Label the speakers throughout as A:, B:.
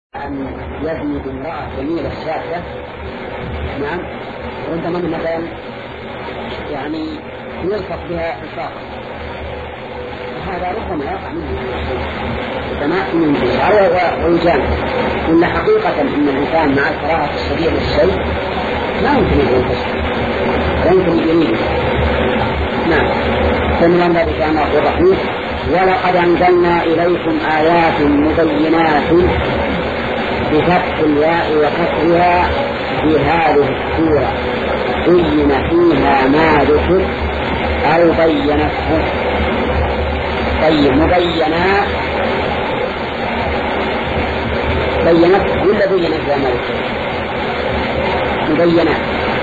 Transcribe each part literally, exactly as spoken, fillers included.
A: أن يزني بامرأة جميلة شاكرة، نعم، وعندما مثلا يعني يلصق بها إلصاقا، فهذا ربما يقع منه السماء من الشعر ويجامل. إن حقيقة إن الإنسان مع الكراهة الشديدة للشيء لا يمكن أن ينتشر، لا يمكن أن يريد. نعم. ثم الله سبحانه وتعالى: ولقد أنزلنا إليكم آيات مبينات بفتح الياء وكسرها في هذه السورة بين فيها ما ذكر أو بينته. طيب، مبينات بينت ولا بينت فيها ما ذكر؟ مبينات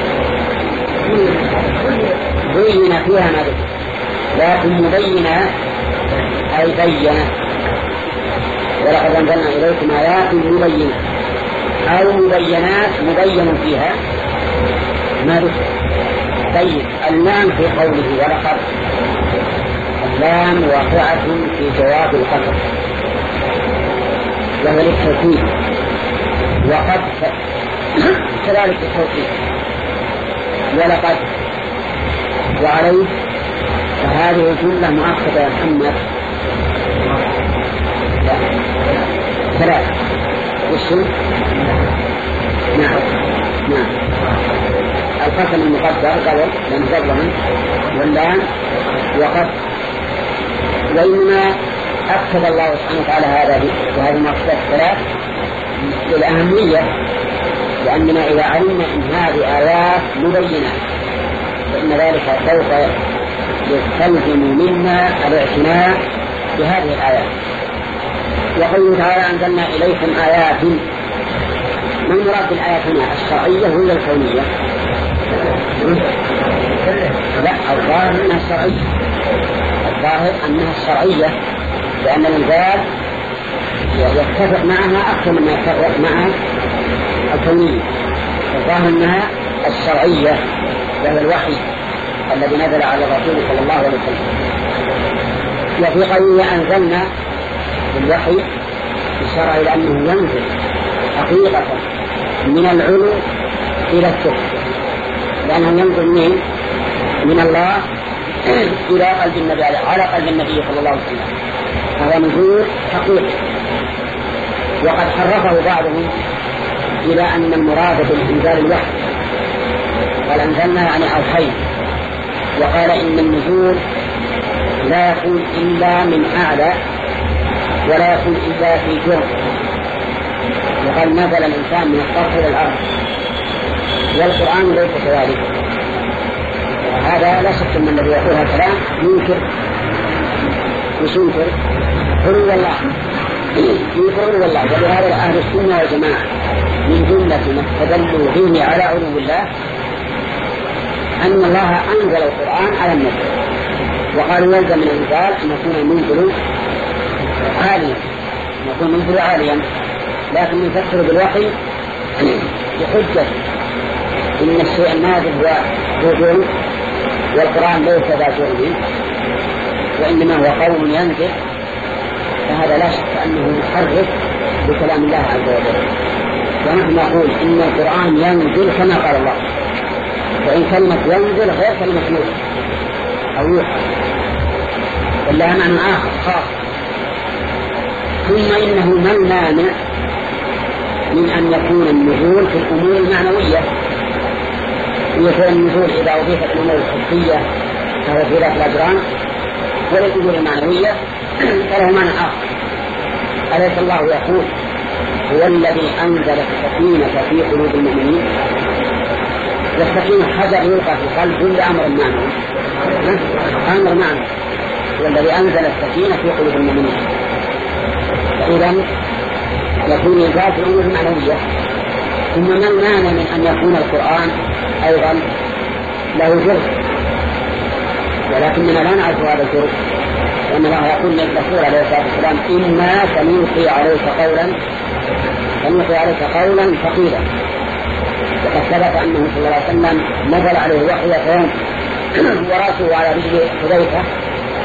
A: بين فيها ما ذكر، لكن مبينات أي بينت. ولقد أنزلنا إليكم آيات مبينات أو مبينات مبين فيها ما ذكر. طيب، اللام في قوله ولقد، اللام واقعة في جواب القسم وهو للتوكيد، وقد كذلك التوكيد. ولقد وعليه، فهذه الجملة مؤكدة يا محمد ثلاثة. والشم نعم نعم القسم المقدر قبل لنزلهم واللام وقد. وإنما أكد الله سبحانه وتعالى هذا بهذه المقصدات الثلاث للأهمية، لأننا إذا علمنا أن هذه آيات مبينات فإن ذلك سوف يستلزم منا الاعتناء بهذه الآيات. وقوله تعالى: أنزلنا إليكم آيات، ما المراد بالآيات هنا؟ الشرعية ولا الكونية؟ لا، الظاهر أنها الشرعية، الظاهر أنها الشرعية، لأن الإنزال يتفق معها أكثر مما يتفق معها الكونية. الظاهر أنها الشرعية وهو الوحي الذي نزل على الرسول صلى الله عليه وسلم. وفي قوله أنزلنا الوحي إشارة إلى أنه ينزل حقيقة من العلو إلى السفل، لأنه ينزل من من الله إلى قلب النبي على قلب النبي صلى الله عليه وسلم. هذا نزول حقيقي. وقد حرفه بعضهم إلى أن المراد بالإنزال الوحي، قال أنزلنا يعني أوحينا، وقال إن النزول لا يكون إلا من أعلى ولا يكون إلا في جرم، وقال نزل الإنسان من الطرف إلى الأرض، والقرآن ليس كذلك. هذا لا شك أن الذي يقول هذا الكلام ينكر مش ينكر علو الله، ينكر علو الله. ولهذا أهل السنة والجماعة من جملة ما استدلوا به على علو الله أن الله أنزل القرآن على النبي، وقالوا يلزم من الإنزال أن يكون المنزل عاليا، أن يكون المنزل عاليا، لكن يفسر بالوحي بحجة إن الشيء النازل هو جرم، والقرآن ليس ذا جرم وإنما هو قول ينزل، فهذا لا شك أنه محرف بكلام الله عز وجل. ونحن نقول إن القرآن ينزل كما قال الله، وإن كلمة ينزل غير كلمة يوحى أو يوحى، إلا معنى آخر خاص. ثم إنه ما المانع من أن يكون النزول في الأمور المعنوية، ويكون النزول إذا أضيفت الأمور الحسية فهو في ذات الأجرام، والأمور المعنوية فله معنى آخر. أليس الله يقول: هو الذي أنزل السكينة في قلوب المؤمنين؟ والسكينة حجر يلقى في قلب كل أمر معنوي، أمر معنوي، والذي أنزل السكينة في قلوب المؤمنين. فإذا يكون يزال في الأمور المعنوية. ثم ما المانع من أن يكون القرآن أيضا له جرم؟ ولكننا لا نعرف هذا الجرم، لأن الله يقول للرسول عليه الصلاة والسلام: إنا سنلقي عليك قولا سنلقي عليك قولا ثقيلا. وقد ثبت أنه صلى الله عليه وسلم نزل عليه وحي يوم ورأسه على رجل حذيفة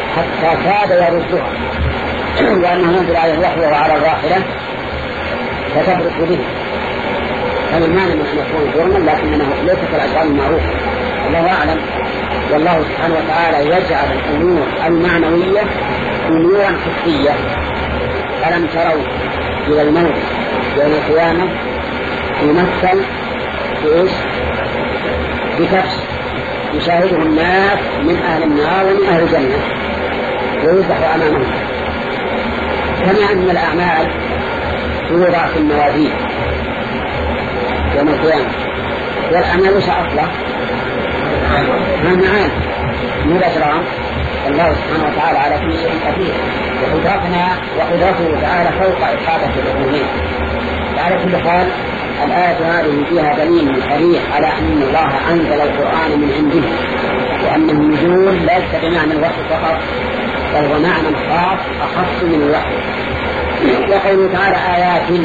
A: حتى كاد يردها، وأنه نزل عليه الوحي وعلى الراحلة فتبرك به. هذا المعنى من أن يكون جرما، لكنه ليس كالأشياء المعروفة. الله أعلم. والله سبحانه وتعالى يجعل الأمور المعنوية أمورا حسية. ألم تروا إلى الموت يوم القيامة يمثل بإيش؟ بكبش يشاهده الناس من أهل النار ومن أهل الجنة ويوضح أمامهم. كما أن الأعمال توضع في الموازين يوم القيامة، والأعمال وش أصله؟ ما معان من الأجرام. الله سبحانه وتعالى على كل شيء قدير، وقدرتنا وقدرته تعالى فوق إحاطة العلومين. على كل حال الآية هذه فيها دليل صريح على أن الله أنزل القرآن من عنده، وأن النزول ليس بمعنى الوحي فقط، بل هو معنى خاص أخص من الوحي. وقوله تعالى آيات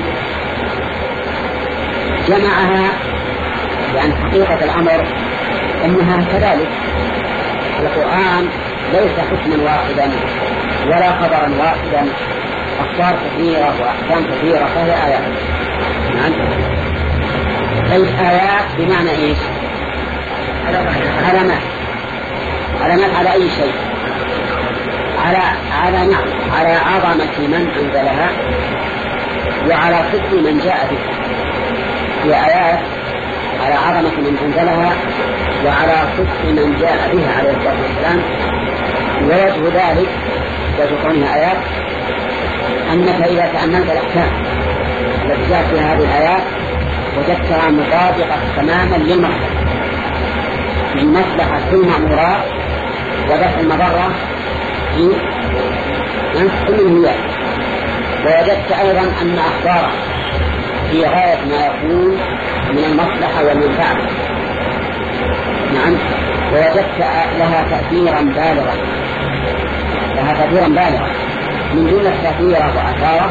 A: جمعها، يعني حقيقة الأمر أنها كذلك. القرآن ليس حكما واحدا ولا خبرا واحدا، أخبار كثيرة وأحكام كثيرة، فهي آيات. نعم. طيب آيات بمعنى إيش؟ علامات. علامات على أي شيء؟ على على نعم على عظمة من أنزلها وعلى صدق من جاء بها. هي آيات على عظمة من أنزلها وعلى صدق من جاء بها عليه الصلاة والسلام. ووجه ذلك وجه كونها آيات أنك إذا تأملت الأحكام التي جاءت في هذه الآيات وجدتها مطابقة تماما للمصلحة، من مصلحة كل مأمورات ودفع المضرة في كل المياه. ووجدت أيضا أن أخبارها في غاية ما يكون من المصلحة والمنفعة. نعم. ووجدت لها تأثيرا بالغا لها تأثيرا بالغا من جملة تأثيرا وأثاره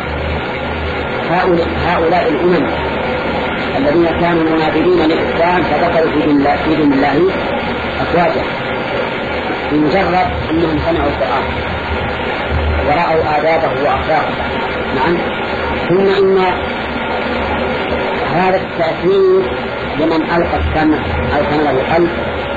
A: هؤلاء الأمم الذين كانوا منابذين للإسلام فدخلوا في دين الله أفواجا بمجرد أنهم سمعوا القرآن ورأوا آدابه وأخلاقه. نعم. ثم إن هذا التأثير لمن ألقى السمع أو كان له قلب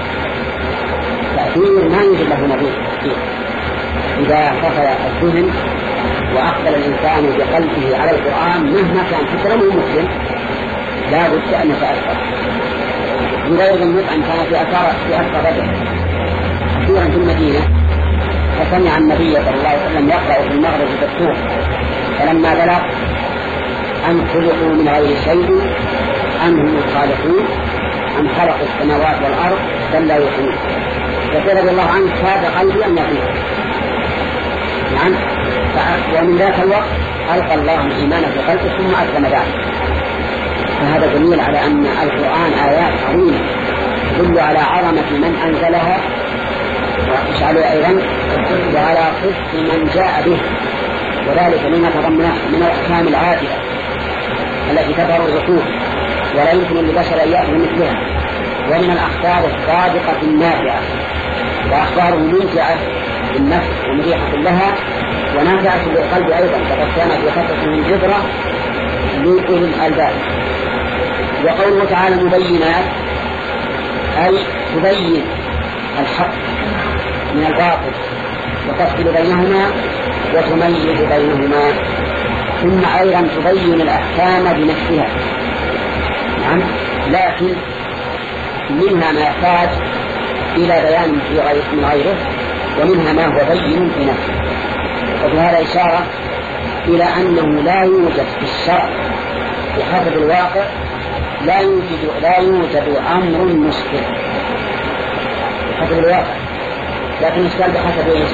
A: تأثير ما يوجد له نظير فيه. إذا قفل الذهن وأقبل الإنسان بقلبه على القرآن مهما كان حتى لو مسلم لا بد أن يتأثر. بغير المطعم كان في أثار في أثر رجل كثيرا في المدينة، فسمع النبي صلى الله عليه وسلم يقرأ في المغرب بالطور، فلما بلغ أن خلقوا من غير شيء أم هم الخالقون أم خلقوا السماوات والأرض بل لا يوقنون، فقال رضي الله عنه كاد قلبي أن يطير. نعم. ومن ذاك الوقت ألقى الله الإيمان في قلبه ثم أسلم ذلك. فهذا دليل على أن القرآن آيات عظيمة تدل على عظمة من أنزلها وإشعالها أيضا وعلى صدق من جاء به، وذلك مما تضمنه من الأحكام العادلة التي تظهر العقول ولا يمكن للبشر أن يأخذ مثلها، ومن الأخبار الصادقة النافعة، وأخباره ممتعة للنفس ومريحة لها ونافعة للقلب أيضا، فقد كانت بخطة من جبرة لأولي الألباب. وقوله تعالى مبينات أي تبين الحق من الباطل وتفصل بينهما وتميز بينهما، ثم أيضا تبين الأحكام بنفسها. نعم. لكن منها ما يحتاج إلى بيان من غيره ومنها ما هو بين في نفسه. وفي هذا إشارة إلى أنه لا يوجد في الشرع بحسب الواقع لا يوجد لا يوجد أمر مشكل بحسب الواقع، لكن الإشكال بحسب إيش؟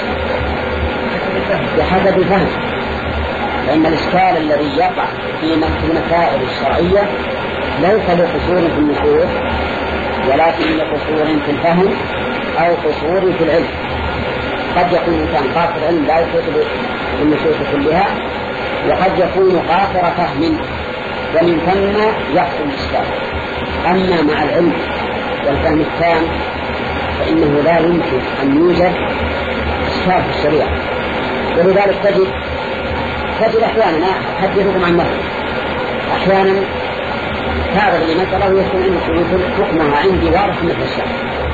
A: بحسب الفهم. لأن الإشكال الذي يقع في المسائل الشرعية ليس لقصور في النصوص ولكن لقصور في الفهم أو قصور في العلم. قد يكون الإنسان قاصر العلم لا يحيط بالنصوص كلها، وقد يكون قاصر فهم، ومن ثم يحصل الإشكال. أما مع العلم والفهم التام فإنه لا يمكن أن يوجد إشكال في الشريعة. ولذلك تجد تجد أحيانا أحدثكم عن نفسي أحيانا تعرض لمسألة ويكون حكمها عندي واضح مثل الشرع،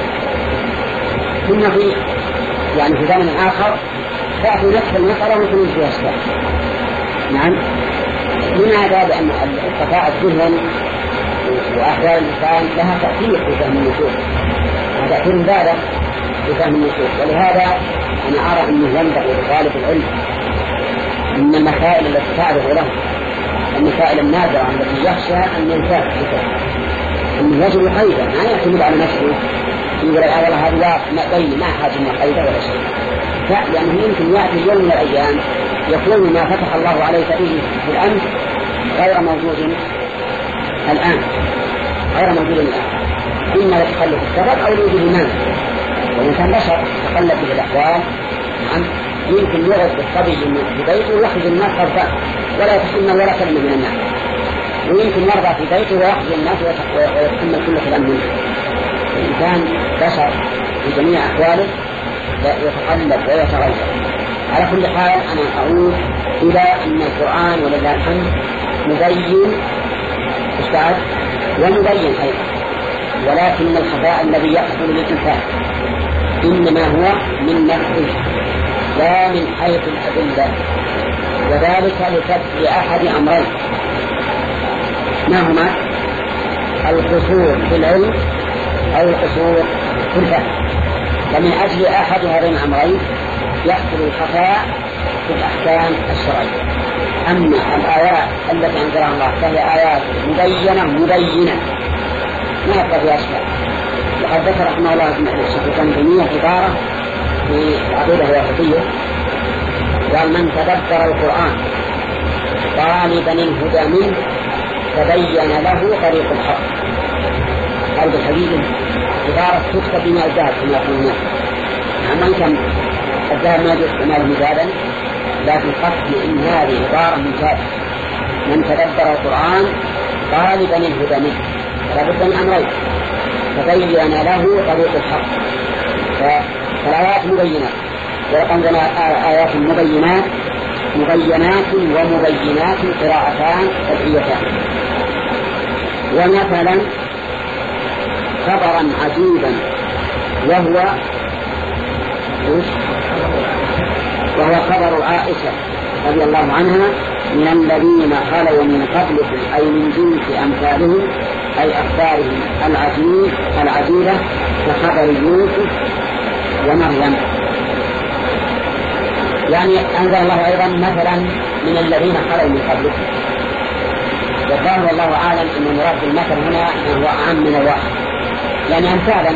A: ثم في يعني في زمن آخر تأتي نفس المسألة ويكون فيها أشكال. نعم، لماذا؟ لأن التفاعل الذهن وأحوال الإنسان لها تأثير في فهم النصوص، تأثير بالغ في فهم النصوص. ولهذا أنا أرى أنه ينبغي لطالب العلم من المسائل التي تعرض له، المسائل النادرة التي يخشى أن ينساها أنه يجب قيدا، ما يعتمد على نفسه يقول آه والله هذا ما بين ما حاجة من قيدا ولا شيء، لا، لأنه يمكن يأتي يوم من الأيام يكون ما فتح الله عليه فيه في الأمس غير موجود الآن، غير موجود الآن، إما يتخلف السبب أو يوجد المانع. والإنسان بشر تقلب به الأحوال. نعم، يمكن يغض الصبي في بيته ويخرج الناس خرفا ولا يتحمل ولا كلمة من الناس، ويمكن يرضى في بيته ويخرج الناس ويتحمل كل كلام منه. الإنسان بشر في جميع أحواله يتقلب ويتغير. على كل حال أنا أعود إلى أن القرآن ولله الحمد مبين استعد ومبين أيضا، ولكن الخفاء الذي يحصل للإنسان إنما هو من نفسه لا من حيث الأدلة، وذلك لكسب أحد أمرين، ما هما؟ القصور في العلم أو القصور في الفهم. ومن أجل أحد هذين الأمرين يحصل الخفاء في الأحكام الشرعية. أما الآيات التي أنزلها الله فهي آيات مبينة مبينة ما يبقى فيها أشكال. وقد ذكر رحمه الله الشيخ ابن تيمية عبارة في العقيدة الواسطية، قال: من تدبر القرآن طالبا الهدى منه تبين له طريق الحق. هذا الحديث عبارة تكتب بما الذهب كما يقول الناس. أما كان الذهب ما يستعمل مجادا، لكن قصد إن هذه عبارة مجادة. من تدبر القرآن طالبا الهدى منه لابد من أمرين: تبين له طريق الحق. فالآيات مبينات، وعندنا آيات مبينات مبينات ومبينات قراءتان تبعيتان. ومثلا خبرا عجيبا وهو وهو خبر عائشة رضي الله عنها: من الذين خلوا من قبلكم أي من جنس أمثالهم، أي أخبارهم العجيب العجيبة كخبر يوسف ومريم. يعني أنزل الله أيضا مثلا من الذين خلوا من قبلكم. والله والله أعلم أن المراد بالمثل هنا هو أعم من الواحد، يعني أمثالا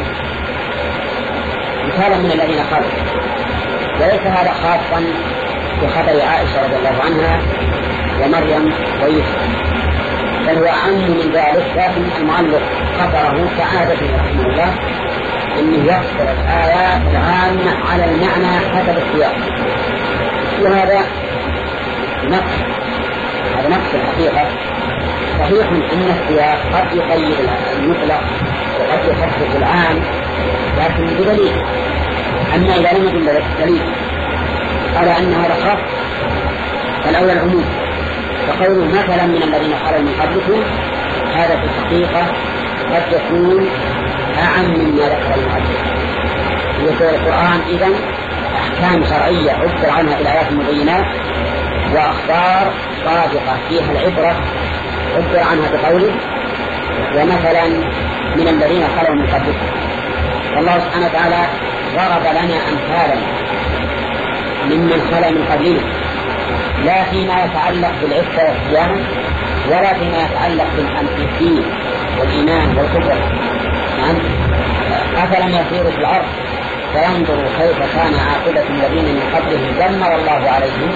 A: مثالا من الذين خلوا، وليس هذا خاصا بخبر عائشة رضي الله عنها ومريم ويوسف، بل هو أعم من ذلك. لكن المؤلف قصره كعادته رحمه الله أنه يقصر الآيات العامة على المعنى حسب السياق، وهذا نقص هذا نقص الحقيقة. صحيح أن السياق قد يقيد المطلق وقد يخصص العام، لكن بدليل. أما إذا لم يدل دليل على أن هذا خاص فالأول العموم. فقوله مثلا من الذين خلوا من قبلكم هذا في الحقيقة قد يكون أعم مما ذكر المؤلف. يقول القرآن إذن أحكام شرعية عبر عنها في الآيات المبينات، وأخبار صادقة فيها العبرة عبر عنها بقوله: ومثلا من الذين خلوا من قبلكم. والله سبحانه وتعالى ضرب لنا أمثالا ممن خلا من قبلنا، لا فيما يتعلق بالعفة والصيانة ولا فيما يتعلق بالدين والإيمان والكفر. نعم، أفلم يسيروا في الأرض فينظروا كيف كان عاقبة الذين من قبلهم دمر الله عليهم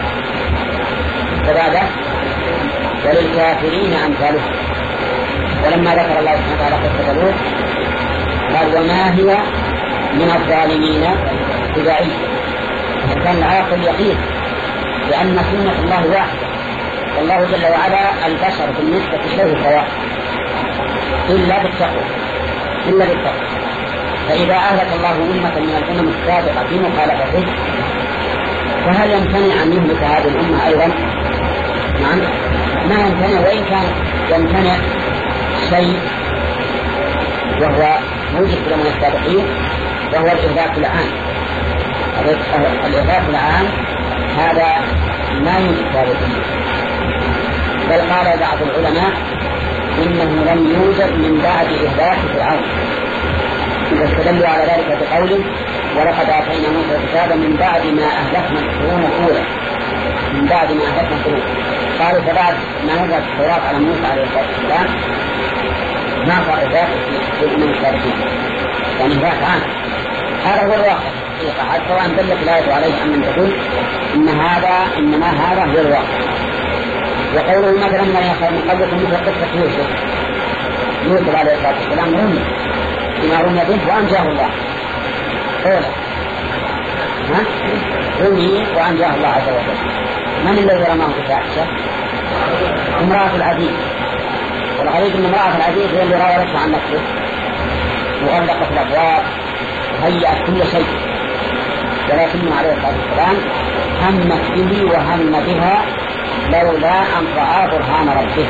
A: فبعد وللكافرين أمثالهم. ولما ذكر الله سبحانه وتعالى قصة لوط قال: وما هي من الظالمين ببعيد. كان العاقل يقين لأن سنة الله واحدة، والله جل وعلا البشر بالنسبة له سواء إلا بالتقوى إلا بالتقوى. فإذا أهلك الله أمة من الأمم السابقة في مخالفته فهل يمتنع أن يهلك هذه الأمة أيضا؟ نعم، ما يمتنع، وإن كان يمتنع شيء وهو موجب في الأمم السابقين، وهو الإغلاق العام. الإغلاق العام هذا ما ينكر به، بل قال بعض العلماء إنه لم يوجد من بعد إهلاك فرعون، إذا استدلوا على ذلك بقوله ولقد آتينا موسى الكتاب من بعد ما أهلكنا القرون الأولى، من بعد ما أهلكنا القرون. قالوا فبعد ما نزلت التوراة على موسى عليه الصلاة والسلام ما صار ذلك في الأمم السابقين، يعني ذاك عام. هذا هو الواقع حتى سواء دلت الآية عليه أم لم تدل، إن هذا إنما هذا هو الواقع. وقوله مثلا من يخاف من قبلكم مثل قصة يوسف، يوسف عليه الصلاة والسلام رمي بما رمي به وأنجاه الله. قوله ها رمي وأنجاه الله عز وجل. من الذي رماه بفاحشة؟ امرأة العزيز. والغريب أن امرأة العزيز هي اللي راودته عن نفسه وغلقت الأبواب وهيأت كل شيء، ولكنه عليه الصلاة والسلام همت به وهم بها لولا أن رأى برهان ربه.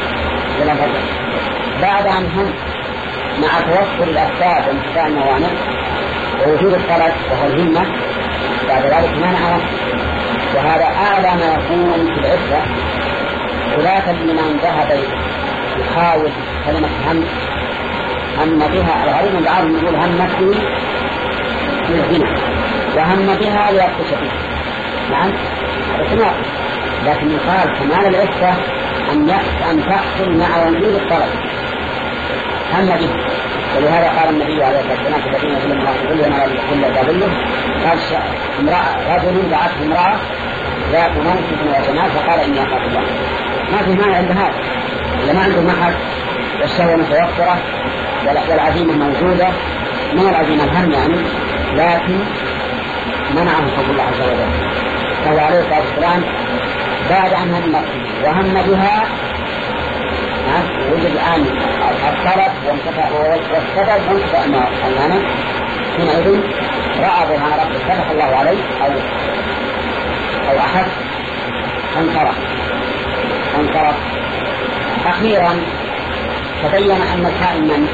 A: بعد أن هم مع توفر الأسباب وانتفاع الموانع ووجود الطلب وهو الهمة، بعد ذلك منعه. وهذا أعلى ما يكون في العفة، خلافا لمن ذهب يحاول كلمة هم هم بها. الغريب من بعضهم يقول همت به في الزنا وهم بها ليبطش به، نعم هذا تناقض. لكن يقال كمال العفة أن أن تحصل مع وجود الطلب، هم به. ولهذا قال النبي عليه الصلاة والسلام في الذين يقولون الله كلنا كل ذابله، قال امرأة رجل دعته امرأة ذات منصب وجمال فقال إني أخاف الله. ما في مانع عند هذا، إذا ما عنده محل والشهوة متوفرة والعزيمة موجودة، ما العزيمة الهم يعني، لكن منعه حب الله عز وجل. فهو عليه الصلاة والسلام بعد أن هم وهم بها وجد الآن الطلب والسبب وانتفى المعنى، حينئذ رأى برهان ربه فتح الله عليه أو أو أحد انصرف انصرف. أخيرا تبين أن الكائن من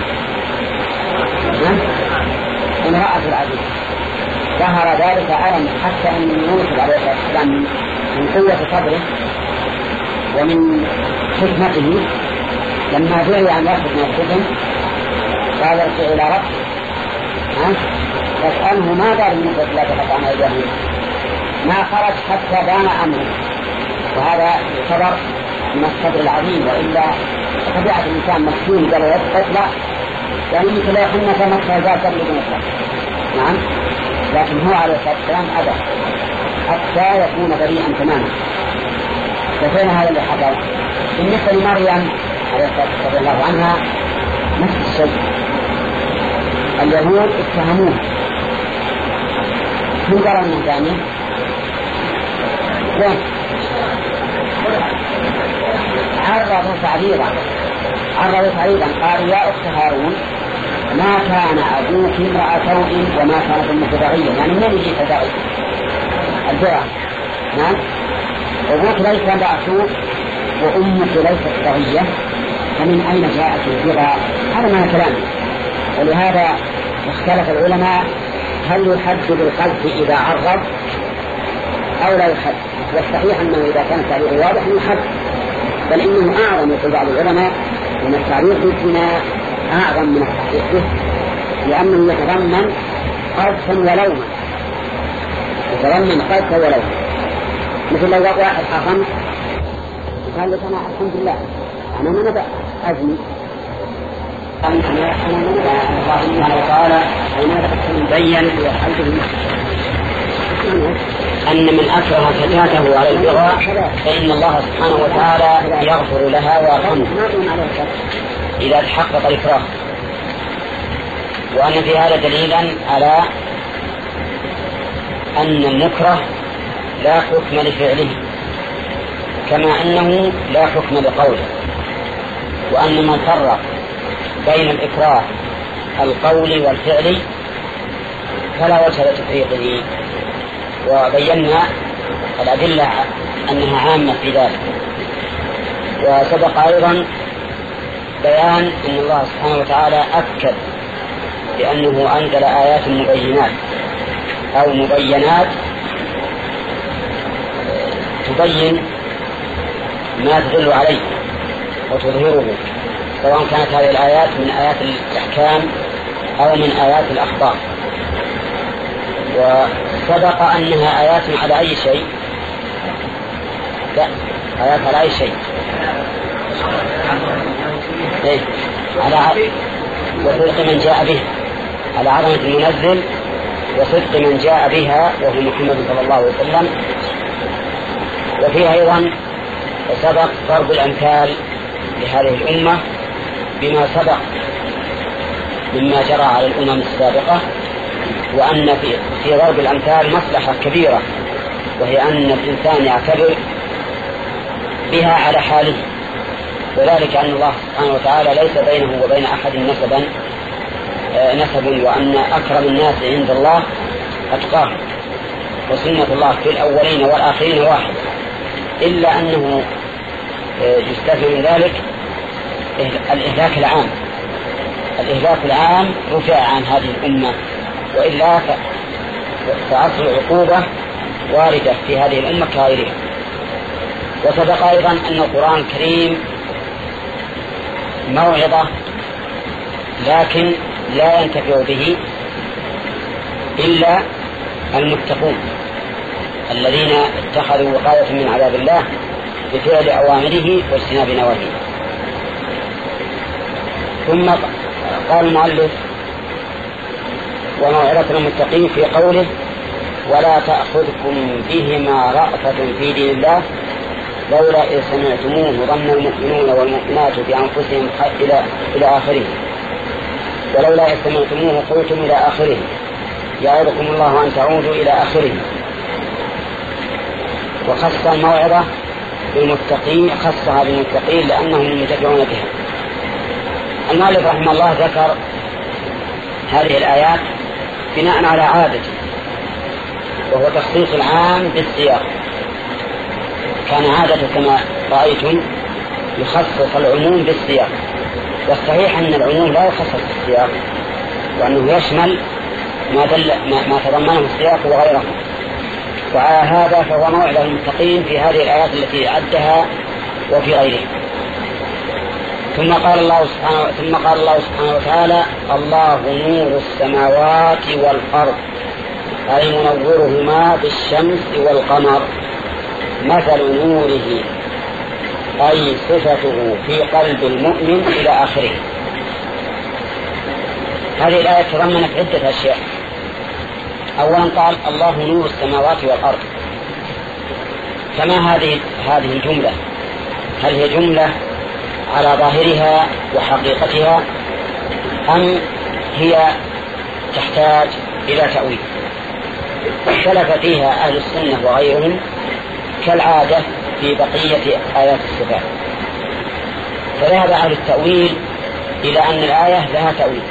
A: امرأة العزيز، ظهر ذلك ألم حتى أن يوسف عليه الصلاة والسلام من قوة صبره ومن حكمته لما دعي أن يأخذ من السجن قال ارجع إلى ربك فاسأله ما دار من نسبة لا تقطعن أيديهم، ما خرج حتى بان أمره. وهذا يعتبر من الصبر العظيم، وإلا طبيعة الإنسان مسكين قال يطلع يعني مثل لا يحن فمسها ذات قبل بنفسه، نعم، لكن هو عليه الصلاة والسلام أبى حتى يكون بريئا تماما. وفين هذا اللي حصل؟ بالنسبة لمريم عليه الصلاة والسلام رضي الله عنها نفس الشيء. اليهود اتهموه من قرن من ثانية عرضوا تعريضا عرضوا تعريضا قال يا أخت هارون ما كان أبوك امرأ سوء وما كانت أمك بغيا، يعني من يجي تدعي البرع، نعم، أبوك ليس امرأ سوء وأمك ليست بغيا، فمن أين جاءت البرع؟ هذا ما كلام. ولهذا اختلف العلماء هل يحد بالقذف إذا عرض أو لا يحد. والصحيح أنه إذا كان التعبير واضح يحد، بل إنه أعظم يقول بعض العلماء من التعبير بالزنا أعظم من التحقيق به، لأنه يتضمن قذفا ولوما، يتضمن قذفا ولوما. مثل لو واحد حصن قال لك أنا الحمد لله أنا ما نبأ أزمي الله تعالى بين أن من أكره فتاته على البغاء فإن الله سبحانه وتعالى يغفر لها ويرحمها إذا تحقق الإكراه. وأن في هذا دليلا على أن المكره لا حكم لفعله كما أنه لا حكم لقوله، وأن من فرق بين الإكراه القولي والفعلي فلا وجه لتفريقه، وبينا الأدلة أنها عامة في ذلك. وسبق أيضا بيان أن الله سبحانه وتعالى أكد بأنه أنزل آيات مبينات أو مبينات تبين ما تدل عليه وتظهره، سواء كانت هذه الآيات من آيات الأحكام أو من آيات الأخبار. وسبق أنها آيات على أي شيء؟ لا، آيات على أي شيء؟ إيه؟ على وصدق من جاء به، على عظمة المنزل وصدق من جاء بها وهو محمد صلى الله عليه وسلم. وفيها أيضا سبق ضرب الأمثال لهذه الأمة بما سبق مما جرى على الأمم السابقة، وأن في, في ضرب الأمثال مصلحة كبيرة، وهي أن الإنسان يعتبر بها على حاله، وذلك أن الله سبحانه وتعالى ليس بينه وبين أحد نسبا نسب وأن أكرم الناس عند الله أتقاهم، وسنة الله في الأولين والآخرين واحد، إلا أنه يستثنى من ذلك الإهلاك العام. الإهلاك العام رفع عن هذه الأمة، وإلا فأصل العقوبة واردة في هذه الأمة كغيرها. وسبق أيضا أن القرآن الكريم موعظة، لكن لا ينتفع به إلا المتقون الذين اتخذوا وقاية من عذاب الله بفعل أوامره واجتناب نواهيه. ثم قال المؤلف وموعظة للمتقين في قوله ولا تأخذكم بهما رأفة في دين الله لولا إذ سمعتموه ظن المؤمنون والمؤمنات بأنفسهم إلى إلى آخره، ولولا إذ سمعتموه قلتم إلى آخره يعظكم الله أن تعودوا إلى آخره. وخص الموعظة بالمتقين، خصها بالمتقين لأنهم المنتفعون بها. المؤلف رحمه الله ذكر هذه الآيات بناء على عادته، وهو تخصيص العام بالسياق. كان عادة كما رأيتم يخصص العموم بالسياق، والصحيح أن العموم لا يخصص بالسياق، وأنه يشمل ما, دل ما, ما تضمنه السياق وغيره. وعلى هذا فهو موعظة للمتقين في هذه الآيات التي عدها وفي غيرها. ثم قال الله سبحانه ثم قال الله سبحانه وتعالى الله نور السماوات والأرض أي منورهما بالشمس والقمر مثل نوره أي صفته في قلب المؤمن إلى آخره. هذه الآية تضمنت عدة أشياء. أولا قال الله نور السماوات والأرض، فما هذه هذه الجملة؟ هل هي جملة على ظاهرها وحقيقتها أم هي تحتاج إلى تأويل؟ اختلف فيها أهل السنة وغيرهم كالعادة في بقية آيات الصفات. فذهب أهل التأويل إلى أن الآية لها تأويل،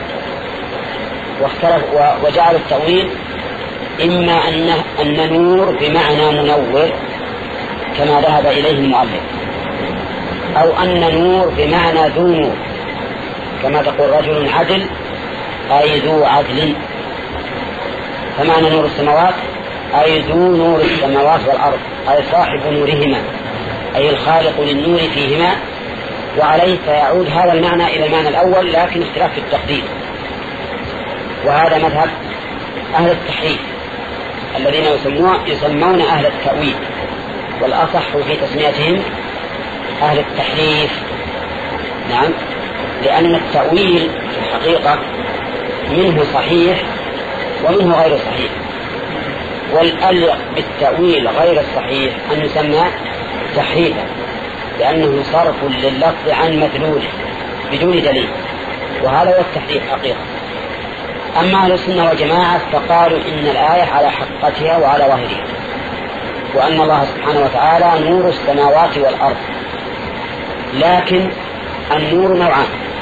A: واختلف وجعل التأويل إما أن أن نور بمعنى منور كما ذهب إليه المؤلف، أو أن نور بمعنى ذو نور كما تقول رجل عدل أي ذو عدل. فمعنى نور السماوات أي ذو نور السماوات والأرض أي صاحب نورهما أي الخالق للنور فيهما، وعليه فيعود هذا المعنى إلى المعنى الأول، لكن اختلاف في التقدير. وهذا مذهب أهل التحريف الذين يسمون أهل التأويل، والأصح في تسميتهم أهل التحريف. نعم، لأن التأويل في الحقيقة منه صحيح ومنه غير صحيح، والأليق بالتأويل غير الصحيح أن يسمى تحريفا، لأنه صرف لللفظ عن مدلوله بدون دليل، وهذا هو التحريف حقيقة. أما أهل السنة والجماعة فقالوا إن الآية على حقيقتها وعلى ظاهرها، وأن الله سبحانه وتعالى نور السماوات والأرض، لكن النور نوعان: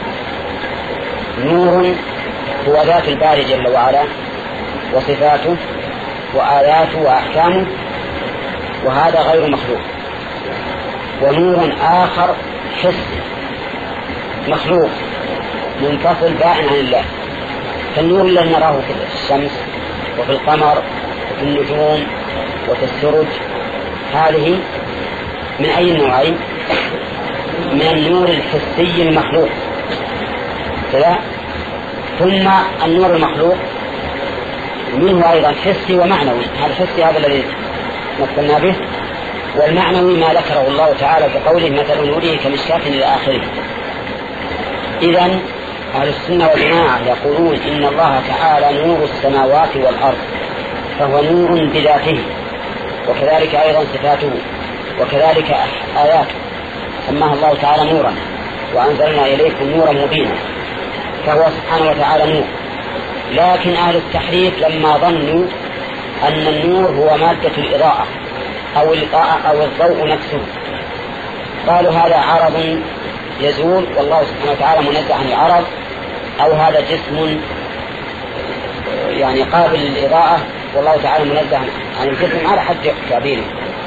A: نور هو ذات الباري جل وعلا وصفاته وآياته وأحكامه، وهذا غير مخلوق. ونور آخر حسي مخلوق منفصل بائن عن الله، فالنور الذي نراه في الشمس وفي القمر وفي النجوم وفي السرج هذه من أي النوعين؟ من النور الحسي المخلوق كذا. ثم النور المخلوق منه أيضا حسي ومعنوي، هذا الحسي هذا الذي مثلنا به، والمعنوي ما ذكره الله تعالى في قوله مثل نوره كمشكاة إلى آخره. إذن أهل السنة والجماعة يقولون إن الله تعالى نور السماوات والأرض، فهو نور بذاته، وكذلك أيضا صفاته، وكذلك آياته سماها الله تعالى نورا، وأنزلنا إليكم نورا مبينا، فهو سبحانه وتعالى نور. لكن أهل التحريف لما ظنوا أن النور هو مادة الإضاءة أو الإضاءة أو الضوء نفسه قالوا هذا عرض يزول والله سبحانه وتعالى منزه عن العرض، أو هذا جسم يعني قابل للإضاءة والله تعالى منزه عن الجسم، على حد تعبيره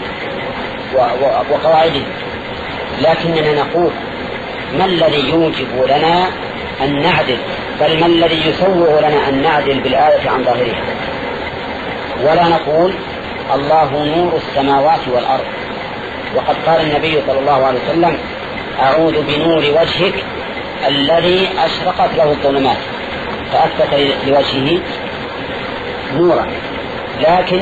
A: وقواعده. لكننا نقول ما الذي يوجب لنا أن نعدل، بل ما الذي يسوغ لنا أن نعدل بالآية عن ظاهرها؟ ولا نقول الله نور السماوات والأرض، وقد قال النبي صلى الله عليه وسلم أعوذ بنور وجهك الذي أشرقت له الظلمات، فأثبت لوجهه نورا. لكن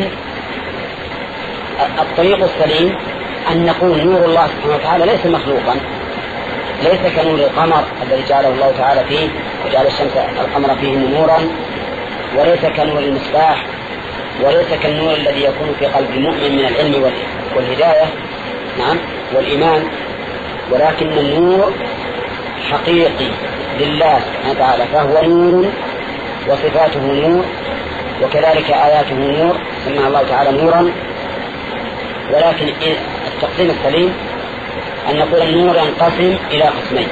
A: الطريق السليم أن نقول نور الله سبحانه وتعالى ليس مخلوقا، ليس كنور القمر الذي جعله الله تعالى فيه وجعل الشمس القمر فيه نورا، وليس كنور المصباح، وليس كالنور الذي يكون في قلب المؤمن من العلم والهداية نعم والإيمان، ولكن النور حقيقي لله سبحانه وتعالى، فهو نور وصفاته نور، وكذلك آياته نور سماها الله تعالى نورا. ولكن التقسيم السليم أن نقول النور ينقسم إلى قسمين: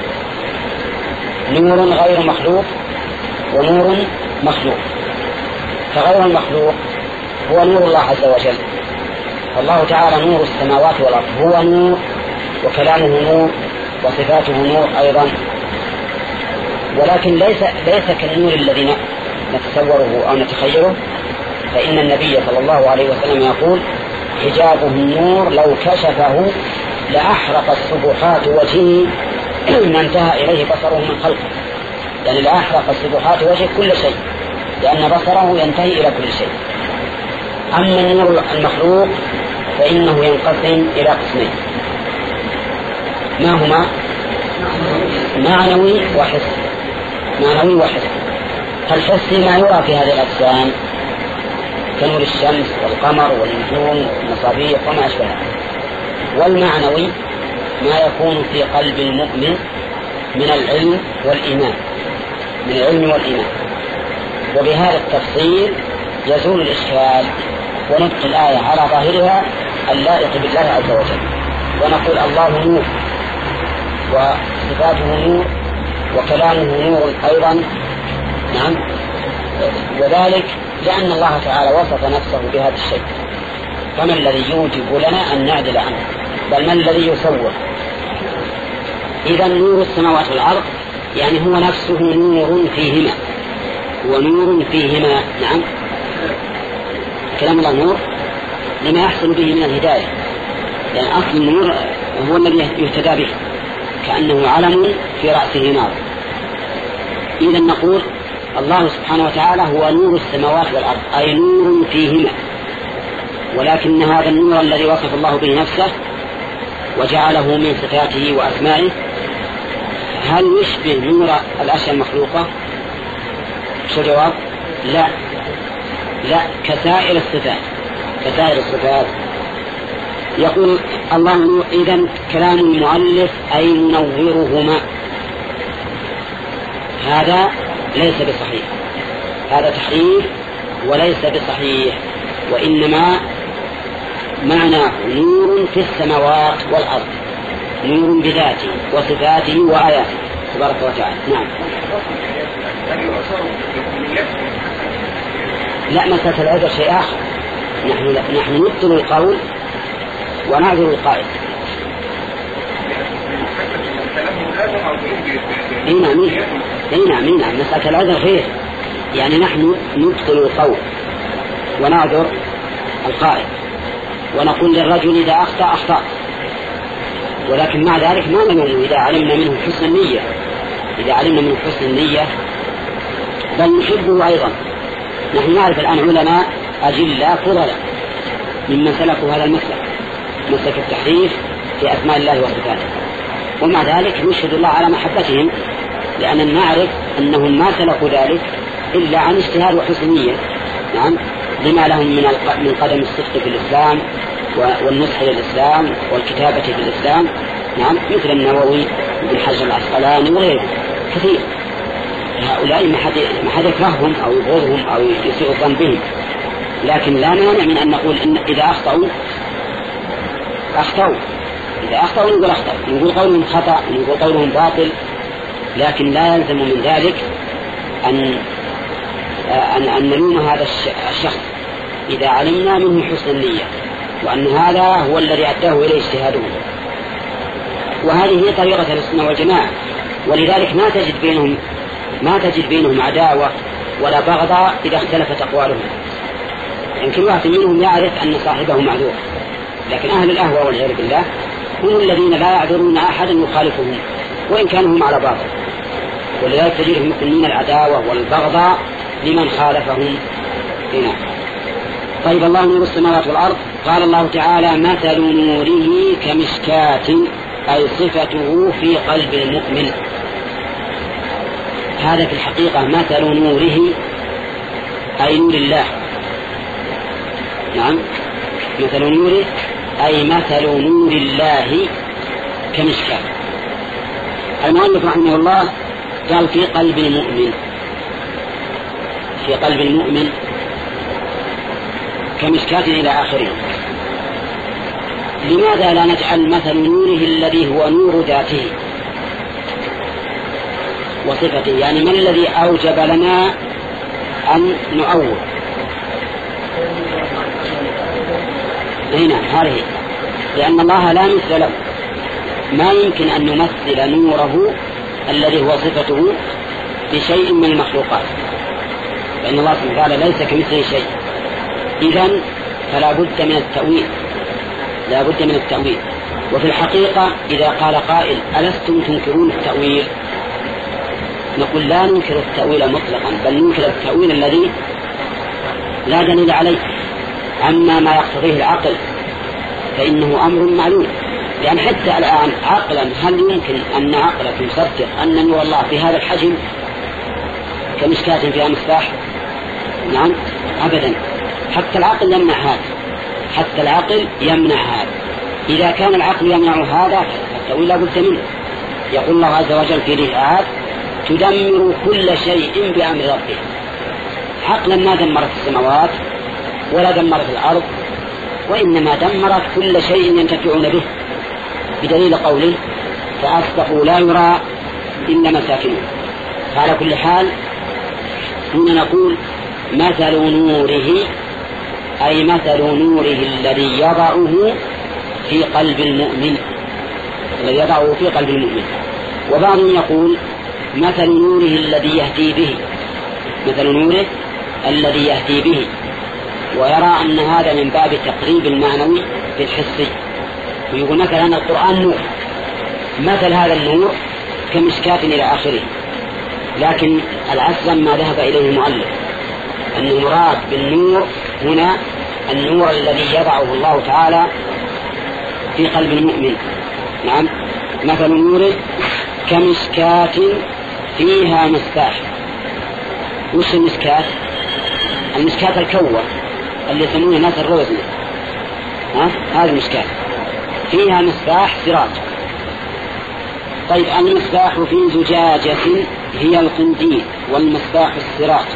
A: نور غير مخلوق ونور مخلوق. فغير المخلوق هو نور الله عز وجل، فالله تعالى نور السماوات والأرض هو نور، وكلامه نور، وصفاته نور أيضا، ولكن ليس ليس كالنور الذي نتصوره أو نتخيله. فإن النبي صلى الله عليه وسلم يقول حجابه النور لو كشفه لأحرقت سبحات وجهه ما انتهى إليه بصره من خلقه، يعني لأحرقت سبحات وجهه كل شيء، لأن بصره ينتهي إلى كل شيء. أما النور المخلوق فإنه ينقسم إلى قسمين، ما هما؟ معنوي وحسي. معنوي وحسي. فالحسي ما يرى في هذه الأجسام كنور الشمس والقمر والنجوم والمصابيح وما أشبهها. والمعنوي ما يكون في قلب المؤمن من العلم والإيمان، من العلم والإيمان. وبهذا التفصيل يزول الإشكال ونبقي الآية على ظاهرها اللائق بالله عز وجل، ونقول الله نور وصفاته نور وكلامه نور أيضا. نعم. وذلك لأن الله تعالى وصف نفسه بهذا الشيء، فما الذي يوجب لنا أن نعدل عنه؟ بل ما الذي يصور؟ إذا نور السماوات والأرض يعني هو نفسه نور فيهما، هو نور فيهما. نعم. كلام الله نور لما يحصل به من الهداية، يعني أصل النور هو الذي يهتدى به، كأنه علم في رأسه نار. إذا نقول الله سبحانه وتعالى هو نور السماوات والأرض، أي نور فيهما. ولكن هذا النور الذي وصف الله به نفسه وجعله من صفاته وأسمائه هل يشبه نور الأشياء المخلوقة؟ شو جواب؟ لا لا، كسائر الصفات، كسائر الصفات. يقول الله نور. إذن كلام المؤلف أي منورهما هذا ليس بصحيح، هذا تحريف وليس بصحيح، وإنما معنى نور في السماوات والأرض، نور بذاته وصفاته وآياته تبارك وتعالى. نعم. لا، مسألة العذر شيء آخر. نحن نحن نبطل القول ونعذر القائل، اي نعم اي نعم اي نعم مسألة العذر غير، يعني نحن نبطل القول ونعذر القائل ونقول للرجل إذا أخطأ أخطأ، ولكن مع ذلك ما نلومه إذا علمنا منه حسن النية، إذا علمنا منه حسن النية بل نحبه أيضا. نحن نعرف الآن علماء أجلاء فضلاء ممن سلكوا هذا المسلك، مسلك التحريف في أسماء الله وصفاته، ومع ذلك نشهد الله على محبتهم، لأننا نعرف أنهم ما سلكوا ذلك إلا عن اجتهاد وحسن نية. نعم، لما لهم من من قدم الصدق في الإسلام والنصح للإسلام والكتابة في الإسلام. نعم، مثل النووي وابن حجر العسقلاني وغيره كثير. هؤلاء ما حد ما حد يكرههم أو يبغضهم أو يسيء الظن بهم، لكن لا مانع من أن نقول إن إذا أخطأوا أخطأوا إذا أخطأوا نقول أخطأوا، نقول قولهم خطأ، نقول قولهم باطل، لكن لا يلزم من ذلك أن أن أن نلوم هذا الشخص إذا علمنا منه حسن النية وأن هذا هو الذي أداه إليه اجتهاده. وهذه هي طريقة السنة والجماعة، ولذلك ما تجد بينهم ما تجد بينهم عداوة ولا بغضاء إذا اختلفت أقوالهم. يعني كل واحد منهم يعرف أن صاحبه معذور، لكن أهل الأهوى والعياذ بالله هم الذين لا يعذرون أحدا يخالفهم وإن كانوا هم على باطل، ولذلك تجدهم يكونون العداوة والبغضاء لمن خالفهم هنا. طيب، الله نور السماوات والأرض. قال الله تعالى: مثل نوره كمشكاة، أي صفته في قلب المؤمن. هذا في الحقيقة مثل نوره أي نور الله. نعم، مثل نوره أي مثل نور الله كمشكاة. المؤلف رحمه الله قال في قلب المؤمن، في قلب المؤمن كمشكاة إلى آخره. لماذا لا نجعل مثل نوره الذي هو نور ذاته وصفته؟ يعني ما الذي أوجب لنا أن نؤول؟ هنا هذه، لأن الله لا مثل له، ما يمكن أن نمثل نوره الذي هو صفته بشيء من المخلوقات، لأن الله سبحانه وتعالى ليس كمثله شيء. إذن فلا بد من التأويل، لا بد من التأويل. وفي الحقيقة إذا قال قائل: ألستم تنكرون التأويل؟ نقول لا ننكر التأويل مطلقا، بل ننكر التأويل الذي لا دليل عليه. أما ما يقتضيه العقل فإنه أمر معلوم، لأن حتى الآن عقلا هل يمكن أن عقلك يصدق أن نور الله في هذا الحجم كمشكاة فيها مصباح؟ نعم، أبدا. حتى العقل يمنع هذا، حتى العقل يمنع هذا. إذا كان العقل يمنع هذا فالتأويل لا بد منه. يقول الله عز وجل في الآيات: تدمر كل شيء بأمر ربه. عقلا ما دمرت السماوات ولا دمرت الأرض، وإنما دمرت كل شيء ينتفعون به، بدليل قوله: فأصبحوا لا يرى إلا مساكنهم. فعلى كل حال هنا نقول مثل نوره أي مثل نوره الذي يضعه في قلب المؤمن، الذي يضعه في قلب المؤمن. وبعضهم يقول مثل نوره الذي يهدي به، مثل نوره الذي يهدي به، ويرى أن هذا من باب تقريب المعنوي بالحسي، ويقول مثلا القرآن نور، مثل هذا النور كمشكاة إلى آخره. لكن العسل ما ذهب إليه المؤلف أن المراد بالنور هنا النور الذي يضعه الله تعالى في قلب المؤمن. نعم، مثل نوره كمشكاة فيها مصباح. وش المشكاة؟ المشكاة الكوة اللي يسمونها ناس الروزن، ها هذه المشكاة فيها مصباح سراج. طيب، المصباح في زجاجة هي القنديل، والمصباح السراج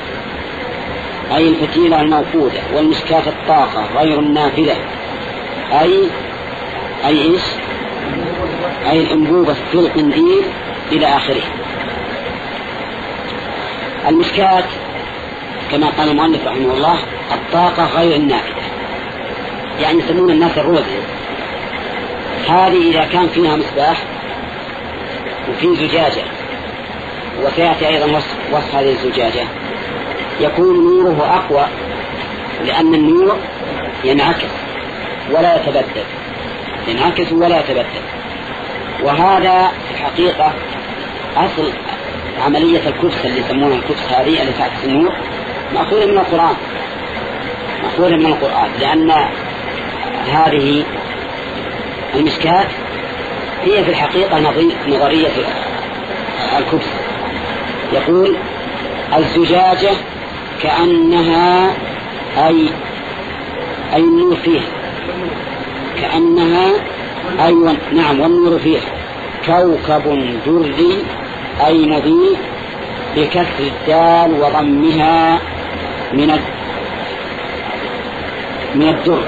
A: أي الفتيلة الموقودة، والمشكاة الطاقة غير النافذة أي أي إيش؟ أي الأنبوبة في القنديل إلى آخره. المشكاة كما قال المؤلف رحمه الله الطاقة غير النافذة، يعني يسمون الناس الروزن. هذه إذا كان فيها مصباح وفي زجاجة، وسيأتي أيضا وصف, وصف هذه الزجاجة، يكون نوره أقوى لأن النور ينعكس ولا يتبدل، ينعكس ولا يتبدل. وهذا في الحقيقة أصل عملية الكبس اللي يسمونها الكبس هذه اللي تعكس النور، مأخوذة من القرآن، مأخوذة من القرآن، لأن هذه المشكات هي في الحقيقة نظرية الكبس. يقول الزجاجة كأنها أي أي النور فيها، كأنها أي نعم والنور فيها كوكب دري أي مضيء بكسر الدال وضمها من من الدر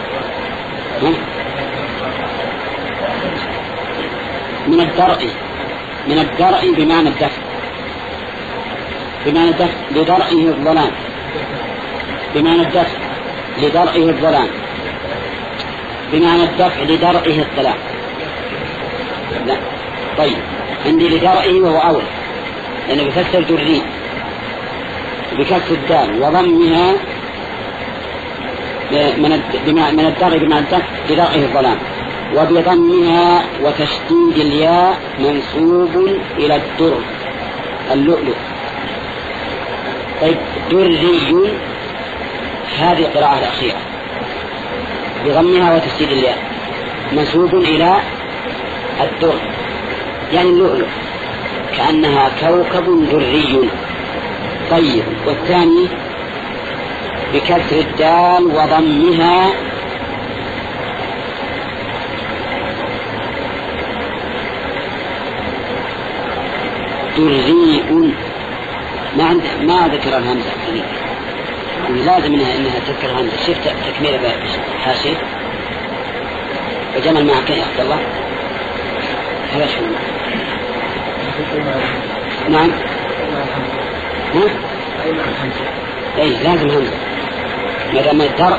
A: من الدرء من الدرء بمعنى الدفع، بمعنى الدفع لدرئه الظلام، بمعنى الدفع لدرئه الظلام، بمعنى الدفع لدرئه الظلام. لا طيب عندي لدرئه وهو أول لأنه بكسر دري بكسر الدال وضمها من الدرء بمعنى الدفع لدرئه الظلام، وبضمها وتشديد الياء منصوب إلى الدر اللؤلؤ. طيب دري هذه القراءة الأخيرة بضمها وتشديد الياء منصوب إلى الدر يعني اللؤلؤ كأنها كوكب دري. طيب والثاني بكسر الدال وضمها دريء، ما عند ما ذكر الهمزة لازم إنها إنها تذكر الهمزة. شفت تكميل حاشية وجمل معك يا عبد الله هذا شو؟ نعم ها؟ أي لازم همزة ما دام الدرء.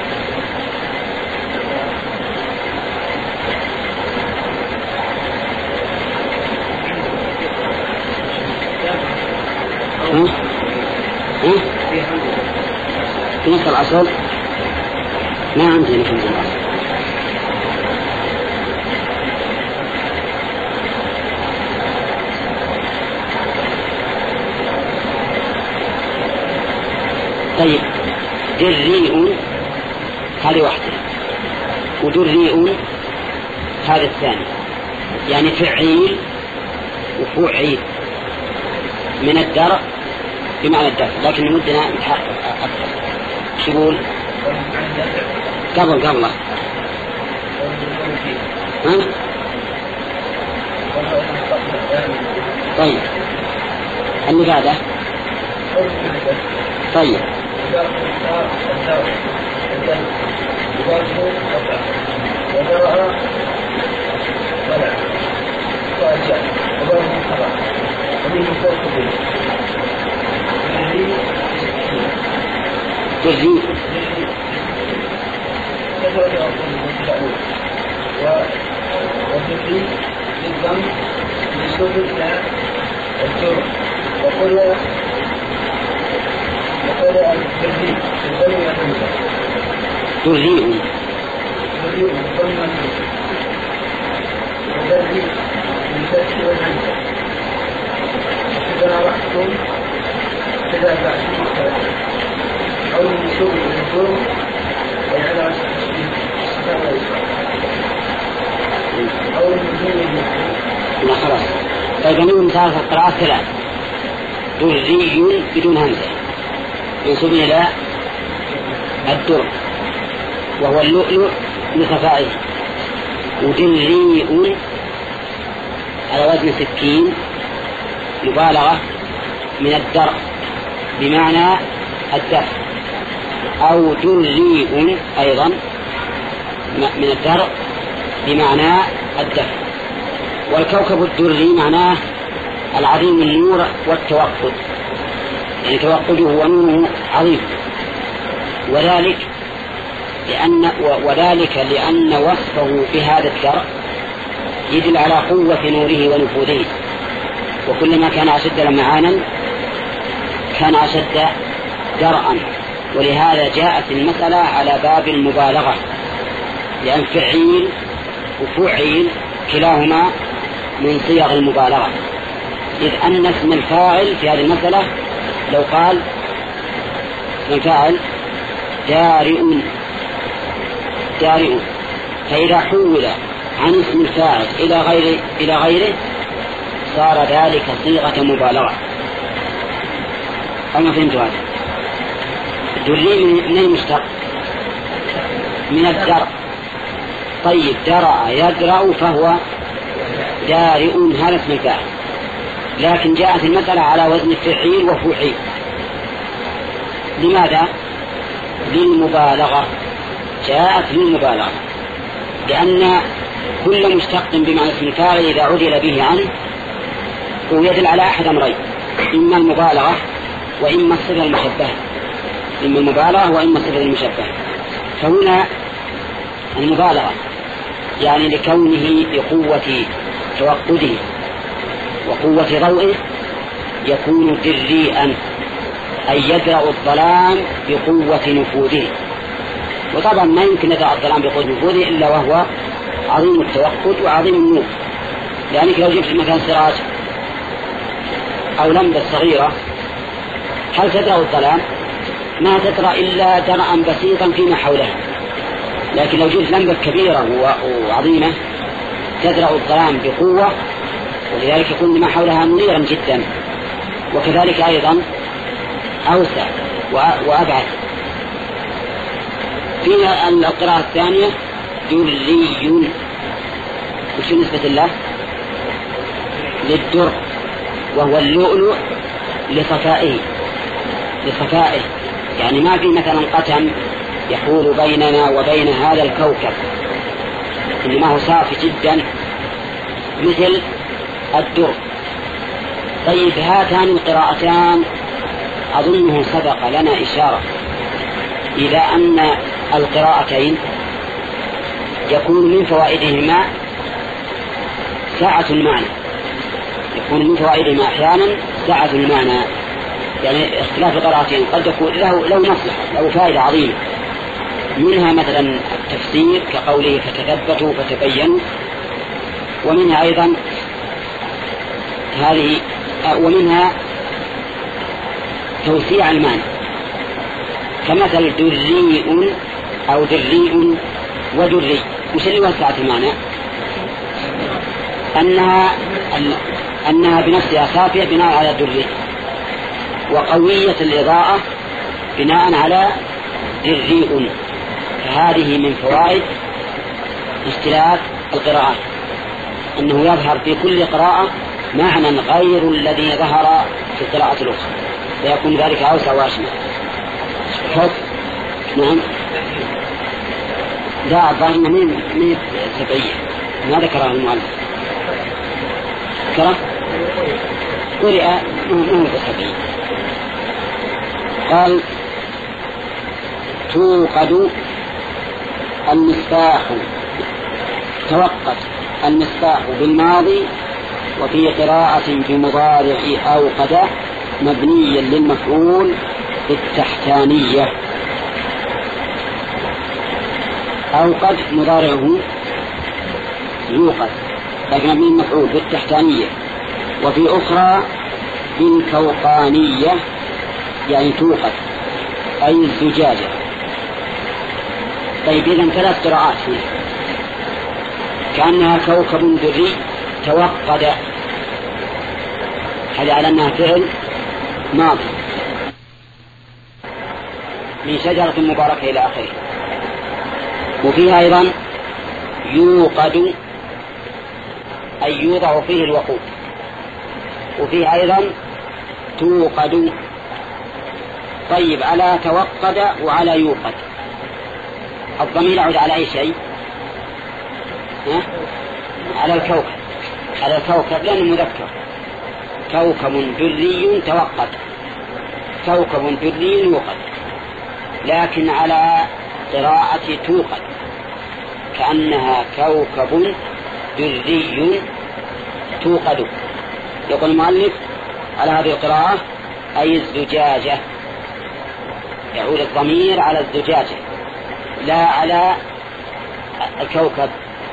A: ها؟ ها؟ في نفس الأصل ما عندي نفس الأصل. طيب دريء هذه واحدة ودريء هذا الثاني، يعني فعيل وفعيل من الدرء بمعنى الدفع، لكن مدنا نتحقق أكثر. شو يقول قبل قبله ها؟ طيب اللي بعده طيب تجي
B: وتجي بالضم بشوف الدال والجر وكل وكل التجي بالضم والهمزة
A: تجيء
B: تجيء بالضم والهمزة وتجي بالفتح والهمزة. إذا رحتم إذا بعتم أو بشوف الجر ويعلى
A: لا خلاص. طيب نقول مثال القراءات ثلاث دري بدون همزة ينصب إلى الدر وهو اللؤلؤ لخفائه، ودريء على وزن سكين مبالغة من الدرء بمعنى الدفع، أو دريء أيضا من الدرء بمعنى الدفع. والكوكب الدري معناه العظيم النور والتوقد، يعني توقده ونوره عظيم، وذلك لأن وذلك لأن وصفه بهذا الدرء يدل على قوة نوره ونفوذه وكلما كان أشد لمعانا كان أشد درءا، ولهذا جاءت المسألة على باب المبالغة، لأن فعيل وفعيل كلاهما من صيغ المبالغة، إذ أن اسم الفاعل في هذه المسألة لو قال اسم الفاعل دارئ دارئ، فإذا حول عن اسم الفاعل إلى غيره إلى غيره صار ذلك صيغة مبالغة. أما فهمت هذا؟ دري من المشتق من الدرء. طيب درأ يدرأ فهو دارئ، هذا اسم الفاعل، لكن جاءت المسألة على وزن فعيل وفعيل. لماذا؟ للمبالغة، جاءت للمبالغة، لأن كل مشتق بمعنى اسم الفاعل إذا عدل به عنه هو يدل على أحد أمرين، إما المبالغة وإما الصفة المشبهة، إما المبالغة وإما الصفة المشبهة. فهنا المبالغة يعني لكونه بقوة توقده وقوة ضوئه يكون دريئا، أي يدرأ الظلام بقوة نفوذه. وطبعا ما يمكن يدرأ الظلام بقوة نفوذه إلا وهو عظيم التوقد وعظيم النور، لأنك لو جبت مثلا سراج أو لمبة صغيرة هل تدرأ الظلام؟ ما تدرأ إلا درءا بسيطا فيما حولها، لكن لو جبت لمبة كبيرة وعظيمة تدرأ الظلام بقوة، ولذلك يكون ما حولها منيرا جدا. وكذلك أيضا أوسع وأبعد. فيها القراءة الثانية دري، وش نسبة الله؟ للدر، وهو اللؤلؤ لصفائه لصفائه يعني ما في مثلا قتم يحول بيننا وبين هذا الكوكب، إنما هو صافي جدا مثل الدر. طيب هاتان القراءتان أظنه سبق لنا إشارة إلى أن القراءتين يكون من فوائدهما سعة المعنى، يكون من فوائدهما أحيانا سعة المعنى، يعني اختلاف القراءتين قد يكون له, له مصلحة له فائدة عظيمة، منها مثلا التفسير كقوله فتثبتوا فتبينوا، ومنها أيضا هذه ومنها توسيع المعنى، كمثل دريء أو دريء ودري. وش اللي وسعت المعنى؟ أنها أنها بنفسها صافية بناء على دري، وقوية الإضاءة بناء على دريء. فهذه من فوائد اختلاف القراءات، أنه يظهر في كل قراءة معنى غير الذي ظهر في القراءة الأخرى، فيكون ذلك أوسع وأشمل. نعم، لا الظاهر من من سبعية ما ذكرها المؤلف، ذكره قرئ من سبعية. قال توقد المصباح، توقد المصباح بالماضي، وفي قراءة بمضارع أوقد مبنيا للمفعول بالتحتانية. أوقد مضارعه يوقد لكن مبني المفعول بالتحتانية، وفي أخرى بالكوقانية يعني توقد أي الزجاجة. طيب إذن ثلاث قراءات فيه، كأنها كوكب دري توقد، هذا على أنها فعل ماضي من شجرة مباركة إلى آخره. وفيها أيضا يوقد أي يوضع فيه الوقود، وفيها أيضا توقد. طيب على توقد وعلى يوقد الضمير يعود على أي شيء؟ ها؟ على الكوكب، على الكوكب لأنه مذكر، كوكب دري توقد، كوكب دري يوقد. لكن على قراءة توقد كأنها كوكب دري توقد، يقول المؤلف على هذه القراءة أي الزجاجة، يعود الضمير على الزجاجة لا على الكوكب.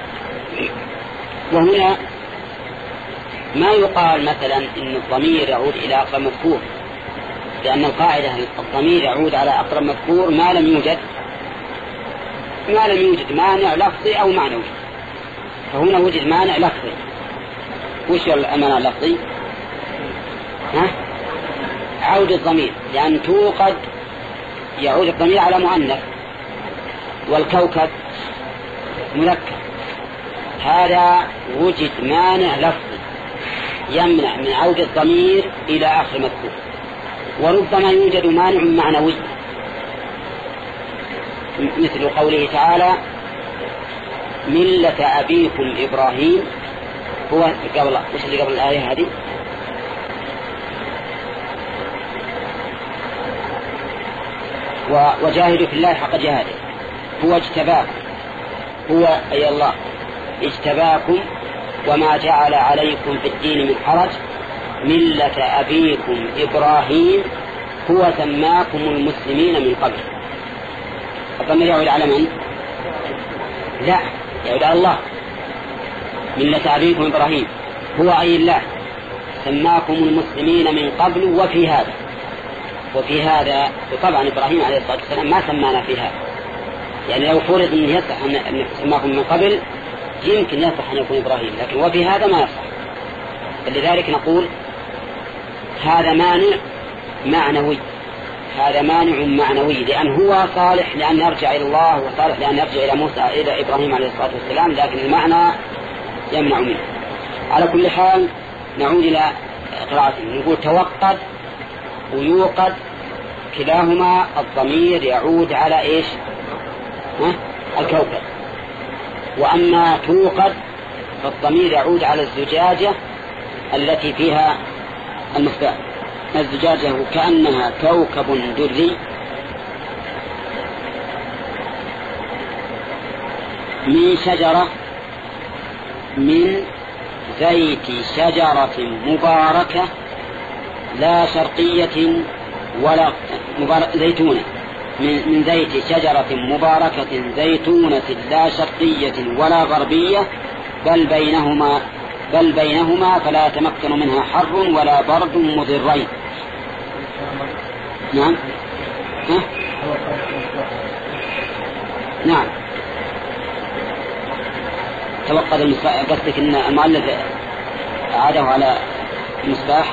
A: وهنا ما يقال مثلا إن الضمير يعود إلى أقرب مذكور، لأن القاعدة الضمير يعود على أقرب مذكور ما لم يوجد ما لم يوجد مانع لفظي أو معنوي. فهنا وجد مانع لفظي. وش المانع اللفظي؟ ها؟ عود الضمير، لأن توقد يعود الضمير على مؤنث والكوكب مذكر. هذا وجد مانع لفظي يمنع من عود الضمير إلى آخر مذكور. وربما يوجد مانع معنوي مثل قوله تعالى ملة أبيكم إبراهيم. هو قبل وش اللي قبل الآية هذه؟ وجاهدوا في الله حق جهاده. هو اجتباكم، هو أي الله اجتباكم وما جعل عليكم في الدين من حرج ملة أبيكم إبراهيم هو سماكم المسلمين من قبل. الضمير يعود على من؟ لا، يعود على الله. ملة أبيكم إبراهيم هو أي الله سماكم المسلمين من قبل وفي هذا وفي هذا. وطبعا إبراهيم عليه الصلاة والسلام ما سمانا في هذا، يعني لو فرض أن يصح أن سماكم من قبل يمكن يصح أن يكون إبراهيم، لكن وفي هذا ما يصح. فلذلك نقول هذا مانع معنوي، هذا مانع معنوي لأن هو صالح لأن يرجع إلى الله وصالح لأن يرجع إلى موسى إلى إبراهيم عليه الصلاة والسلام، لكن المعنى يمنع منه. على كل حال نعود إلى قراءته. نقول توقد ويوقد كلاهما الضمير يعود على إيش؟ ها؟ الكوكب. وأما توقد فالضمير يعود على الزجاجة التي فيها المصباح. الزجاجة كأنها كوكب دري من شجرة من زيت شجرة مباركة لا شرقية ولا زيتونة من, من زيت شجرة مباركة زيتونة لا شرقية ولا غربية بل بينهما بل بينهما فلا يتمكن منها حر ولا برد مضرين. نعم ها؟ نعم توقد المصباح. قصدك ان المؤلف أعاده على المصباح.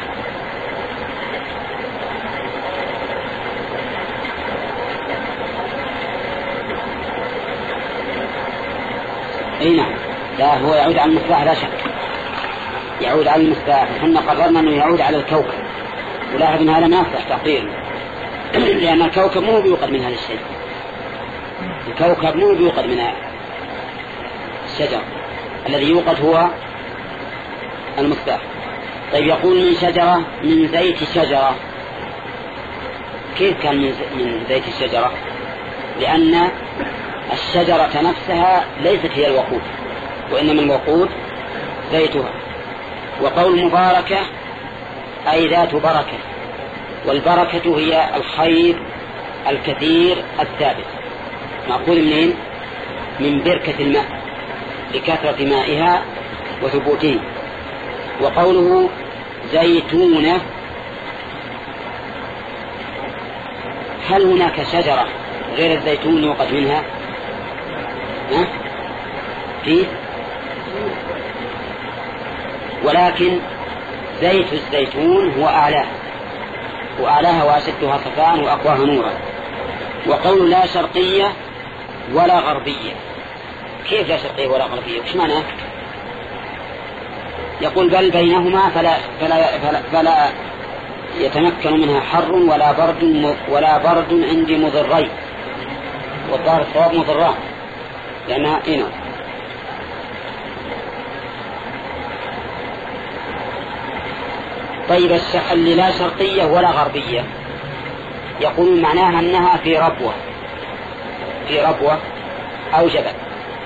A: اي نعم، لا هو يعود على المصباح لا شك، يعود على المصباح. وحنا قررنا انه يعود على الكوكب، ولاحظ ان هذا ما يصح تقديره لان الكوكب مو بيوقد من هذا الشيء، الكوكب مو بيوقد من الشجر، الذي يوقد هو المصباح. طيب يقول من شجرة من زيت شجرة، كيف كان من زيت الشجرة؟ لأن الشجرة نفسها ليست هي الوقود، وإنما الوقود زيتها. وقول مباركة أي ذات بركة، والبركة هي الخير الكثير الثابت. مأخوذ منين؟ من بركة الماء لكثرة مائها وثبوته. وقوله زيتونة، هل هناك شجرة غير الزيتون يوقد منها؟ ها؟ فيه، ولكن زيت الزيتون هو أعلاه وأعلاها وأشدها صفاء وأقواها نورا. وقول لا شرقية ولا غربية، كيف لا شرقية ولا غربية؟ وش معناه؟ يقول بل بينهما فلا, فلا, فلا, فلا يتمكن منها حر ولا برد ولا برد عندي مضرين. والظاهر الصواب مضران لأنها إنا. طيب اللي لا شرقية ولا غربية يقول معناها أنها في ربوة في ربوة أو جبل،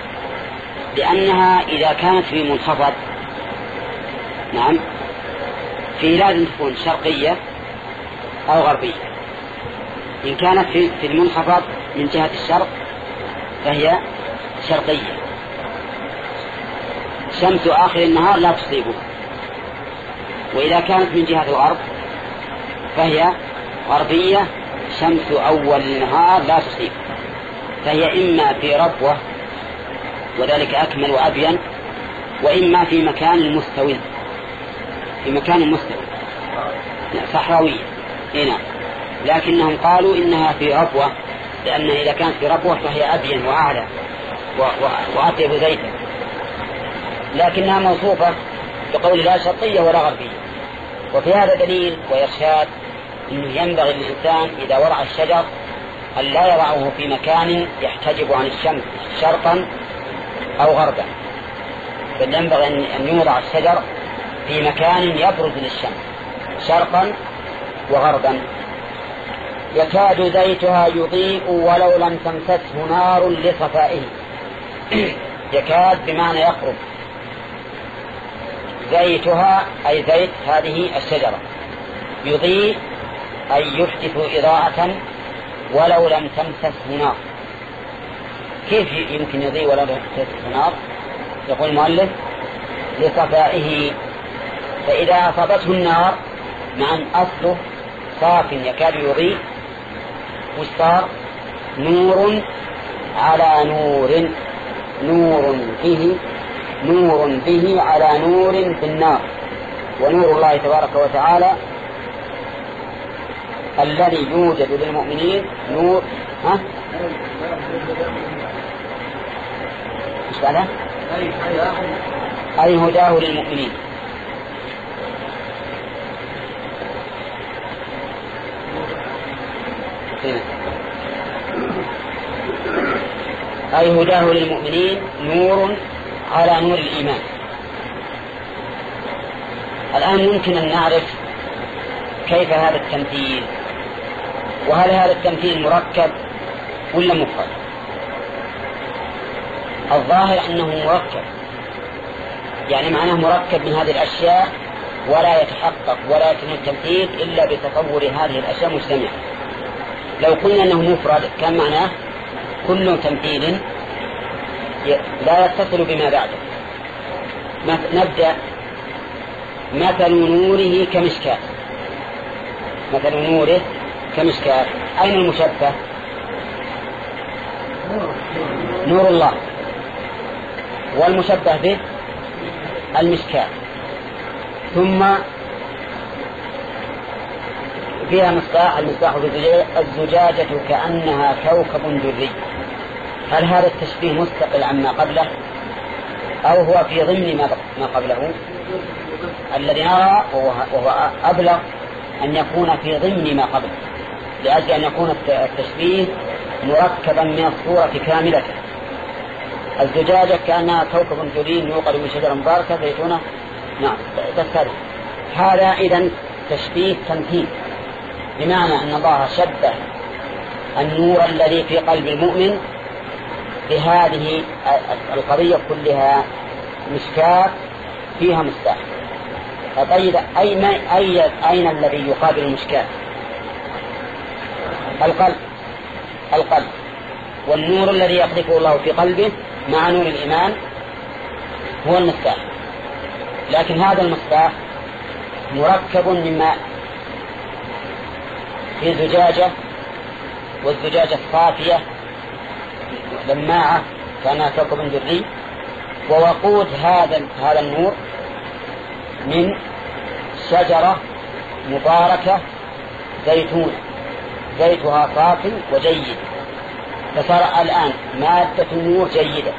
A: لأنها إذا كانت في منخفض نعم في لازم تكون شرقية أو غربية. إن كانت في المنخفض من جهة الشرق فهي شرقية، شمس آخر النهار لا تصيبه. وإذا كانت من جهة الغرب فهي غربية، شمس أول النهار لا تصيبه، فهي إما في ربوة وذلك أكمل وأبين، وإما في مكان مستوي، في مكان مستوي صحراوية هنا، لكنهم قالوا إنها في ربوة، لأن إذا كانت في ربوة فهي أبين وأعلى وأطيب زيتا، لكنها موصوفة بقول لا شرقية ولا غربية. وفي هذا دليل وإرشاد أنه ينبغي للإنسان إذا وضع الشجر أن لا يضعه في مكان يحتجب عن الشمس شرقا أو غربا، بل ينبغي أن يوضع الشجر في مكان يبرز للشمس شرقا وغربا. يكاد زيتها يضيء ولو لم تمسسه نار لصفائه. يكاد بمعنى يقرب، زيتها أي زيت هذه الشجرة، يضيء أي يحدث إضاءة ولو لم تمسسه نار. كيف يمكن يضيء ولو لم تمسسه نار؟ يقول المؤلف لصفائه، فإذا أصابته النار مع أن أصله صاف يكاد يضيء وصار نور على نور، نور به نور به على نور في النار. ونور الله تبارك وتعالى الذي يوجد للمؤمنين نور ها مش معنى أي هداه للمؤمنين. أي هداه للمؤمنين نور على نور الإيمان. الآن يمكن أن نعرف كيف هذا التمثيل، وهل هذا التمثيل مركب ولا مفرد؟ الظاهر أنه مركب، يعني معناه مركب من هذه الأشياء، ولا يتحقق ولا يتم التمثيل إلا بتصور هذه الأشياء مجتمعة. لو قلنا أنه مفرد كان معناه كل تمثيل لا يتصل بما بعده. نبدأ مثل نوره كمشكاة، مثل نوره كمشكاة. أين المشبه؟ نور الله، والمشبه به المشكاة. ثم فيها مصباح، المصباح الزجاجة كأنها كوكب دري. هل هذا التشبيه مستقل عما قبله أو هو في ضمن ما قبله؟ الذي نرى وهو أبلغ أن يكون في ضمن ما قبله، لأجل أن يكون التشبيه مركبا من الصورة كاملة. الزجاجة كأنها كوكب دري يوقد من شجرة مباركة زيتونة. نعم تستري. هذا إذن تشبيه تمثيل، بمعنى أن الله شبه النور الذي في قلب المؤمن بهذه القضية كلها، مشكاة فيها مصباح. طيب أين, أين الذي يقابل المشكاة؟ القلب، القلب. والنور الذي يقذفه الله في قلبه مع نور الإيمان هو المصباح. لكن هذا المصباح مركب من ماء في زجاجة، والزجاجة صافية لماعة كانها كوكب دري. ووقود هذا هذا النور من شجرة مباركة زيتون زيتها صافي وجيد، فصار الآن مادة النور جيدة،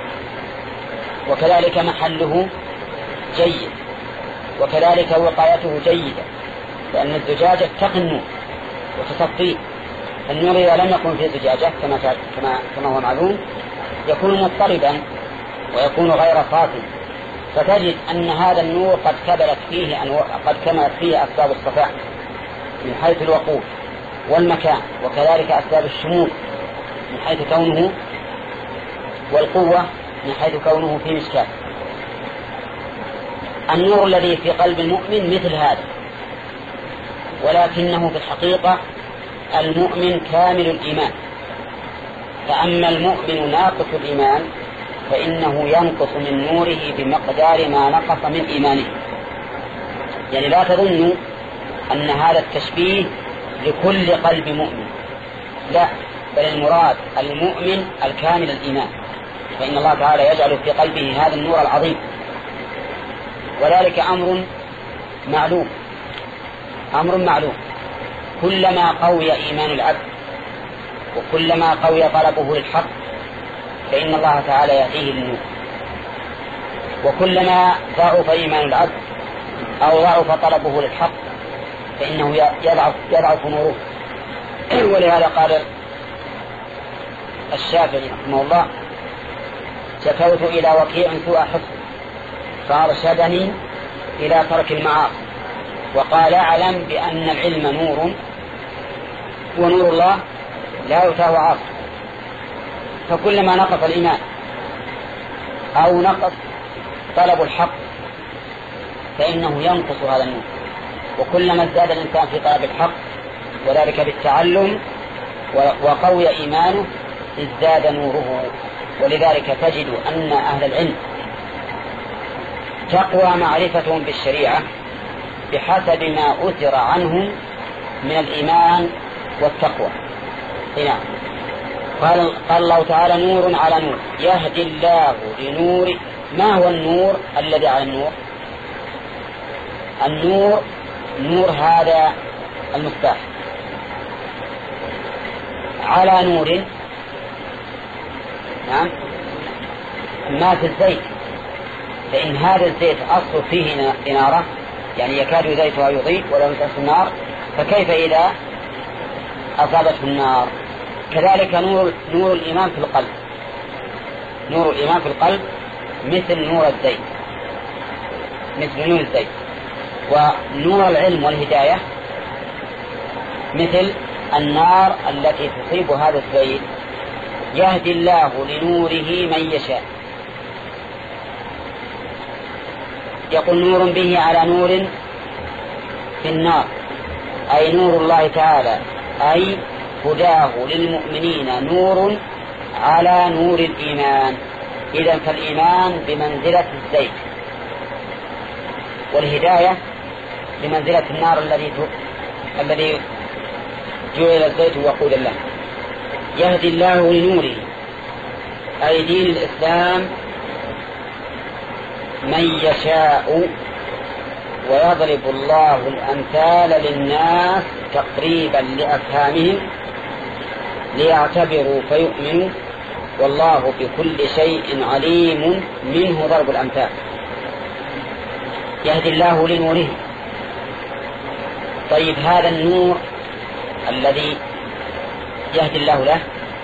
A: وكذلك محله جيد، وكذلك وقايته جيدة، لأن الزجاجة تقي النور وتصفيه. النور إذا لم يكن في زجاجة كما كما كما هو معلوم يكون مضطربا ويكون غير صافي، فتجد أن هذا النور قد كبرت فيه أنواع، قد كملت فيه أسباب الصفاء من حيث الوقود والمكان، وكذلك أسباب الشموخ من حيث كونه، والقوة من حيث كونه في مشكاة. النور الذي في قلب المؤمن مثل هذا، ولكنه في الحقيقة المؤمن كامل الإيمان. فأما المؤمن ناقص الإيمان فإنه ينقص من نوره بمقدار ما نقص من إيمانه. يعني لا تظنوا أن هذا التشبيه لكل قلب مؤمن، لا، بل المراد المؤمن الكامل الإيمان، فإن الله تعالى يجعل في قلبه هذا النور العظيم، وذلك أمر معلوم أمر معلوم. كلما قوي إيمان العبد وكلما قوي طلبه للحق فإن الله تعالى يأتيه النور، وكلما ضعف إيمان العبد أو ضعف طلبه للحق فإنه يضعف, يضعف نوره. ولهذا قال الشافعي رحمه الله: شكوت إلى وكيع سوء حفظ فأرشدني إلى ترك المعاصي، وقال: اعلم بأن العلم نور ونور الله لا يؤتاه عاصي. فكلما نقص الإيمان أو نقص طلب الحق فإنه ينقص هذا النور، وكلما ازداد الإنسان في طلب الحق وذلك بالتعلم وقوي إيمانه ازداد نوره. ولذلك تجد أن أهل العلم تقوى معرفتهم بالشريعة بحسب ما أثر عنهم من الإيمان والتقوى. هنا قال, قال الله تعالى: نور على نور يهدي الله لنور. ما هو النور الذي على النور؟ النور نور هذا المفتاح على نور، نعم، ما في الزيت، فإن هذا الزيت أصل فيه إنارة، يعني يكاد زيتها يضيء ولو مسس النار، فكيف إذا أصابته النار؟ كذلك نور, نور الإيمان في القلب نور الإيمان في القلب مثل نور الزيت مثل نور الزيت ونور العلم والهداية مثل النار التي تصيب هذا الزيت. يهدي الله لنوره من يشاء. يقول: نور به على نور في النار، أي نور الله تعالى، أي هداه للمؤمنين نور على نور الإيمان. إذن فالإيمان بمنزلة الزيت، والهداية بمنزلة النار الذي الذي جعل الزيت وقودا له. يهدي الله لنوره أي دين الإسلام من يشاء، ويضرب الله الأمثال للناس تقريبا لأفهامهم ليعتبروا فيؤمنوا، والله بكل شيء عليم، منه ضرب الأمثال. يهدي الله لنوره. طيب هذا النور الذي يهدي الله له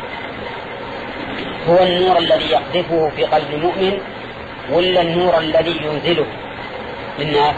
A: هو النور الذي يقذفه في قلب المؤمن ولا النور الذي ينزله للناس؟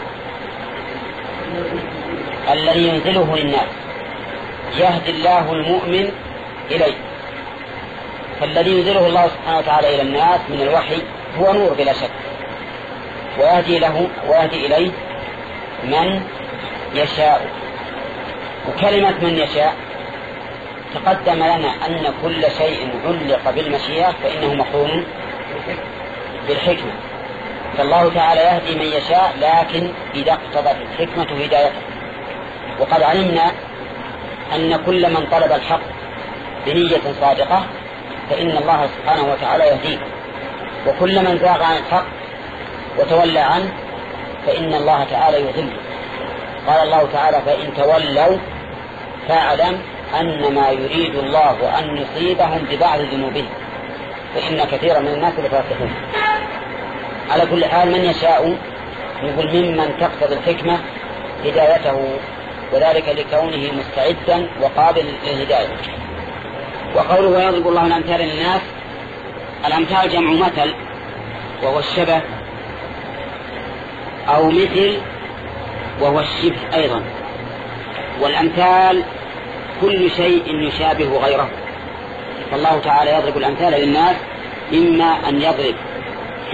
A: الذي ينزله للناس. يهدي الله المؤمن إليه، فالذي ينزله الله سبحانه وتعالى إلى الناس من الوحي هو نور بلا شك، ويهدي له ويهدي إليه من يشاء. وكلمة من يشاء تقدم لنا أن كل شيء علق بالمشيئة فإنه مقرون بالحكمة، فالله تعالى يهدي من يشاء لكن إذا اقتضت الحكمة هدايته. وقد علمنا أن كل من طلب الحق بنية صادقة فإن الله سبحانه وتعالى يهديه، وكل من زاغ عن الحق وتولى عنه فإن الله تعالى يضله. قال الله تعالى: فإن تولوا فاعلم أنما يريد الله أن يصيبهم ببعض ذنوبهم فإن كثيرا من الناس لفاسقون. على كل حال من يشاء يقول ممن تقتضي الحكمة هدايته، وذلك لكونه مستعدا وقابل للهداية. وقوله: ويضرب الله الأمثال للناس، الأمثال جمع مثل وهو الشبه أو مثل وهو الشبه أيضا، والأمثال كل شيء يشابه غيره. فالله تعالى يضرب الأمثال للناس إما أن يضرب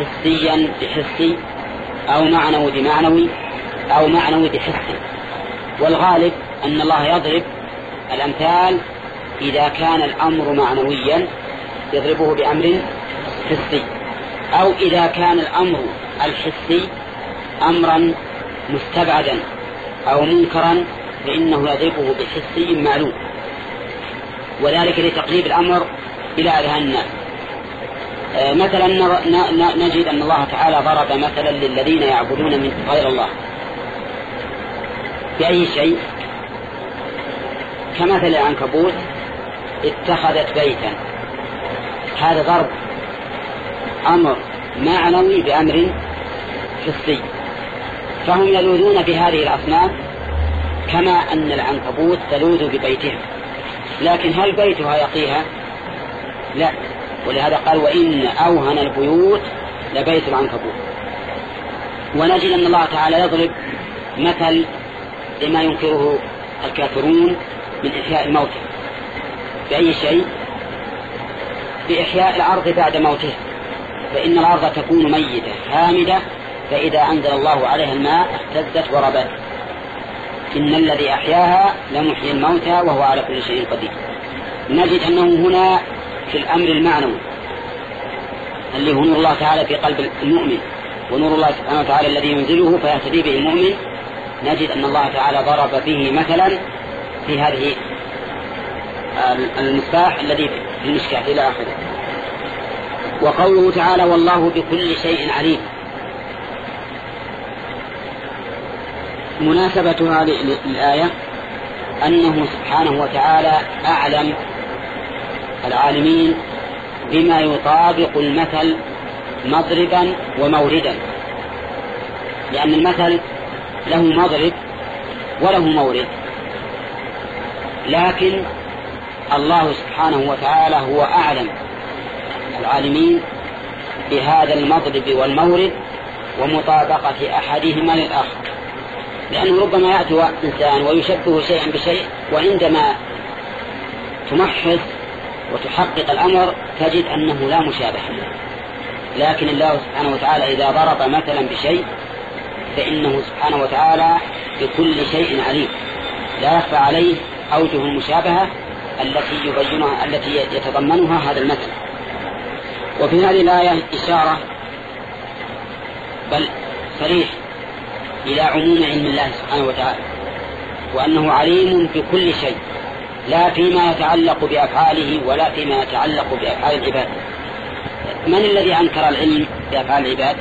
A: حسيا بحسي أو معنوي بمعنوي أو معنوي بحسي. والغالب أن الله يضرب الأمثال إذا كان الأمر معنويا يضربه بأمر حسي، أو إذا كان الأمر الحسي أمرا مستبعدا أو منكرا فإنه يضربه بحسي معلوم، وذلك لتقريب الأمر إلى أذهان الناس. مثلا نجد أن الله تعالى ضرب مثلا للذين يعبدون من غير الله بأي شيء، كمثل العنكبوت اتخذت بيتا، هذا ضرب أمر معنوي بأمر حسي، فهم يلوذون بهذه الأصنام كما أن العنكبوت تلوذ ببيتها، لكن هل بيتها يقيها؟ لا، ولهذا قال وإن أوهن البيوت لبيت العنكبوت. ونجد أن الله تعالى يضرب مثل لما ينكره الكافرون من إحياء الموتى بأي شيء؟ بإحياء الأرض بعد موتها، فإن الأرض تكون ميتة هامدة فإذا أنزل الله عليها الماء اهتزت وربت، إن الذي أحياها لمحيي الموتى وهو على كل شيء قدير. نجد أنه هنا في الأمر المعنوي اللي هو نور الله تعالى في قلب المؤمن، ونور الله سبحانه وتعالى الذي ينزله فيهتدي به المؤمن، نجد أن الله تعالى ضرب به مثلا في هذه المصباح الذي في المشكاة إلى آخره. وقوله تعالى والله بكل شيء عليم، مناسبتها للآية أنه سبحانه وتعالى أعلم العالمين بما يطابق المثل مضربا وموردا، لأن المثل له مضرب وله مورد، لكن الله سبحانه وتعالى هو أعلم العالمين بهذا المضرب والمورد ومطابقة أحدهما للآخر، لأنه ربما يأتي إنسان ويشبه شيئا بشيء، وعندما تمحص وتحقق الأمر تجد أنه لا مشابه، لكن الله سبحانه وتعالى إذا ضرب مثلا بشيء فإنه سبحانه وتعالى بكل شيء عليم، لا يخفى عليه أوجه المشابهة التي يبينها التي يتضمنها هذا المثل. وفي هذه الآية إشارة بل صريح إلى عموم علم الله سبحانه وتعالى، وأنه عليم بكل شيء، لا فيما يتعلق بأفعاله ولا فيما يتعلق بأفعال العباد. من الذي أنكر العلم بأفعال العباد؟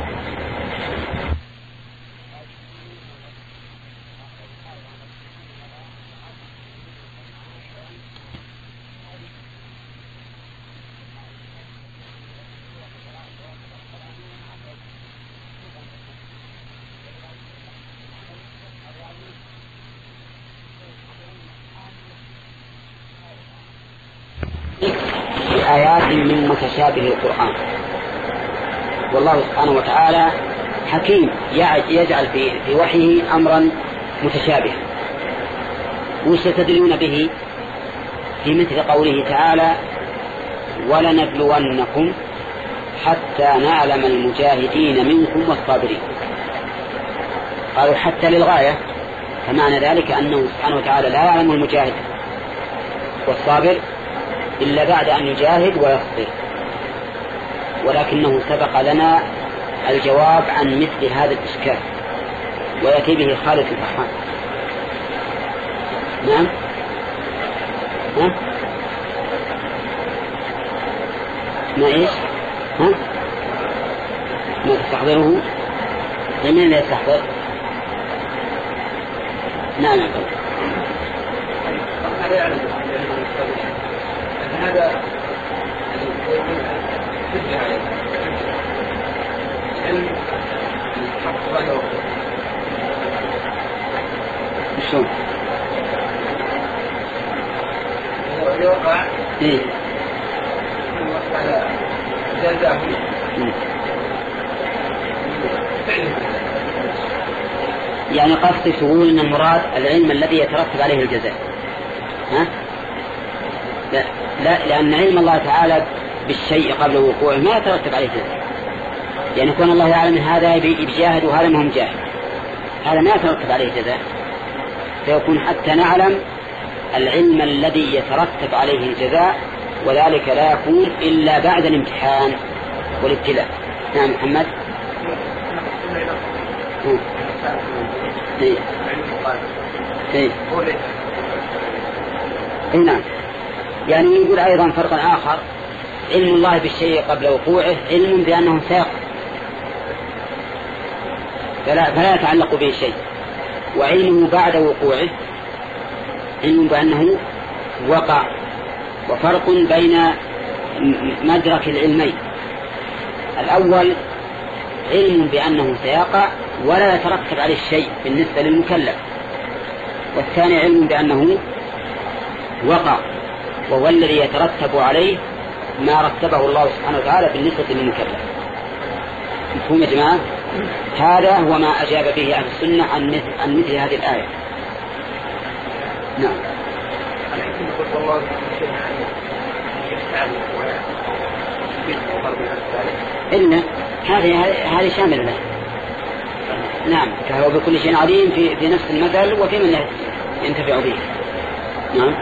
A: آيات من متشابه القرآن، والله سبحانه وتعالى حكيم يجعل في وحيه أمرا متشابها. وستدلون به في مثل قوله تعالى ولنبلونكم حتى نعلم المجاهدين منكم والصابرين. قالوا حتى للغاية، فمعنى ذلك أنه سبحانه وتعالى لا يعلم المجاهد والصابر إلا بعد أن يجاهد ويصبر، ولكنه سبق لنا الجواب عن مثل هذا الإشكال ويأتي به خالد الفحام. نعم ها؟ ما إيش ها؟ ما تستحضره لمن لا يستحضر؟ نعم أقول
B: هذا حجة عليه علم الحق بعد وقت
A: شو
B: يوقع
A: إيه
B: على جزاه
A: يعني قصد تقول أن المراد العلم الذي يترتب عليه الجزاء، ها؟ لا لا، لأن علم الله تعالى بالشيء قبل وقوعه ما يترتب عليه جزاء، يعني كون الله يعلم هذا بجاهد وهذا ما هم جاهد، هذا ما يترتب عليه جزاء، فيكون حتى نعلم العلم الذي يترتب عليه الجزاء، وذلك لا يكون إلا بعد الامتحان والابتلاء. نعم محمد. ايه ايه نعم. يعني يقول أيضا فرق آخر: علم الله بالشيء قبل وقوعه علم بأنه سيقع، فلا, فلا يتعلق به شيء، وعلمه بعد وقوعه علم بأنه وقع. وفرق بين مدرك العلمين: الأول علم بأنه سيقع ولا يترتب عليه الشيء بالنسبة للمكلف، والثاني علم بأنه وقع وهو الذي يترتب عليه ما رتبه الله سبحانه وتعالى بالنسبة للمكلف. مفهوم يا جماعة؟ هذا هو ما أجاب به أهل السنة عن مثل, عن مثل هذه الآية. نعم. إن هذه هذه شاملة له. نعم، فهو بكل شيء عليم في في نفس المثل وفي من ينتفع به. نعم.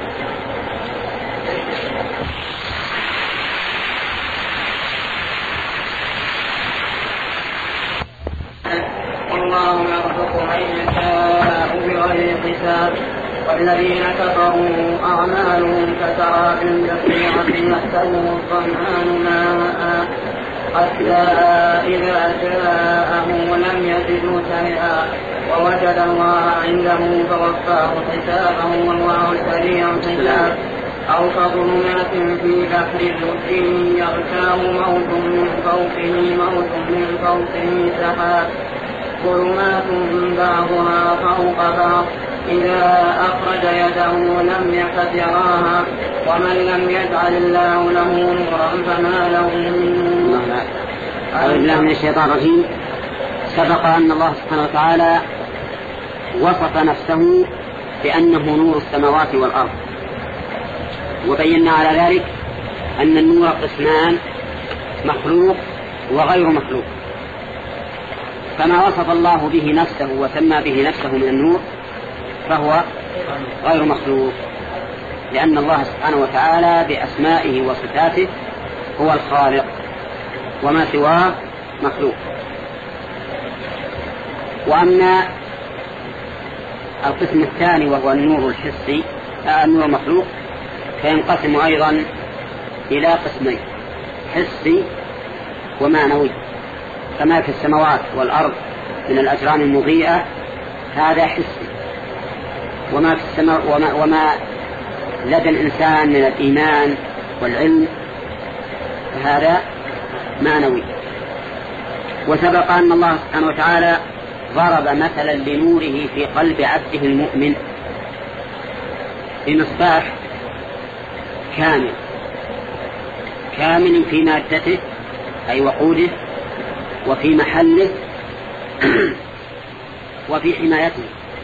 C: والله يرزق من يشاء بغير حساب. والذين كفروا أعمالهم كسراب بقيعة يحسبه الظمآن ماء حتى إذا جاءه لم يجده شيئا ووجد الله عنده فوفاه حسابه والله سريع الحساب. أو كظلمات في بحر لجي يغشاه موج من فوقه موج من فوقه سحاب ظلمات بعضها فوق بعض إذا أخرج يده لم يكد يراها ومن لم يجعل الله له نورا فما له من نور.
A: أعوذ بالله من الشيطان الرجيم. سبق أن الله سبحانه وتعالى وصف نفسه بأنه نور السماوات والأرض، وبينا على ذلك أن النور قسمان: مخلوق وغير مخلوق. فما وصف الله به نفسه وسمى به نفسه من النور فهو غير مخلوق، لأن الله سبحانه وتعالى بأسمائه وصفاته هو الخالق، وما سواه مخلوق. وأما القسم الثاني وهو النور الحسي، النور المخلوق، فينقسم أيضا إلى قسمين: حسي ومعنوي. كما في السماوات والأرض من الأجرام المضيئة هذا حسي، وما في السماء وما, وما لدى الإنسان من الإيمان والعلم فهذا معنوي. وسبق أن الله سبحانه وتعالى ضرب مثلا لنوره في قلب عبده المؤمن بمصباح كامل كامل في مادته أي وقوده وفي محله وفي حمايته.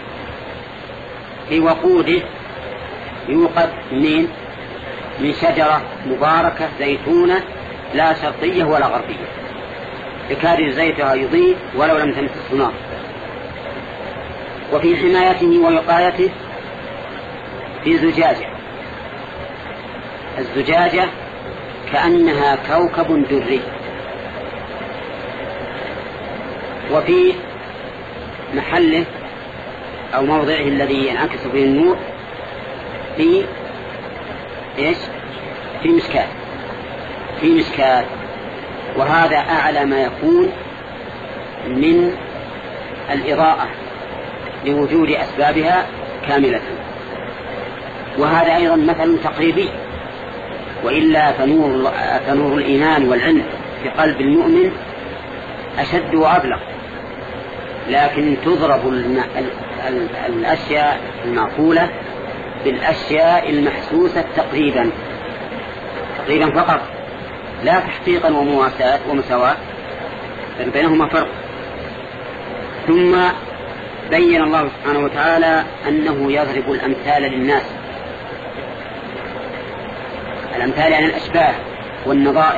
A: في وقوده يوقد من من شجرة مباركة زيتونة لا شرقية ولا غربية، يكاد زيتها يضيء ولو لم تمسسه نار. وفي حمايته ووقايته في زجاجة، الزجاجة كأنها كوكب دري. وفي محله أو موضعه الذي ينعكس فيه النور في إيش؟ في مشكاة في مشكاة وهذا أعلى ما يكون من الإضاءة لوجود أسبابها كاملة. وهذا أيضا مثل تقريبي، وإلا فنور, فنور الإيمان والعلم في قلب المؤمن أشد وأبلغ، لكن تضرب الأشياء المعقولة بالأشياء المحسوسة تقريبا تقريبا فقط، لا تحقيقا ومواساة ومساواة، بل بينهما فرق. ثم بين الله سبحانه وتعالى أنه يضرب الأمثال للناس، الأمثال يعني الأشباه والنظائر،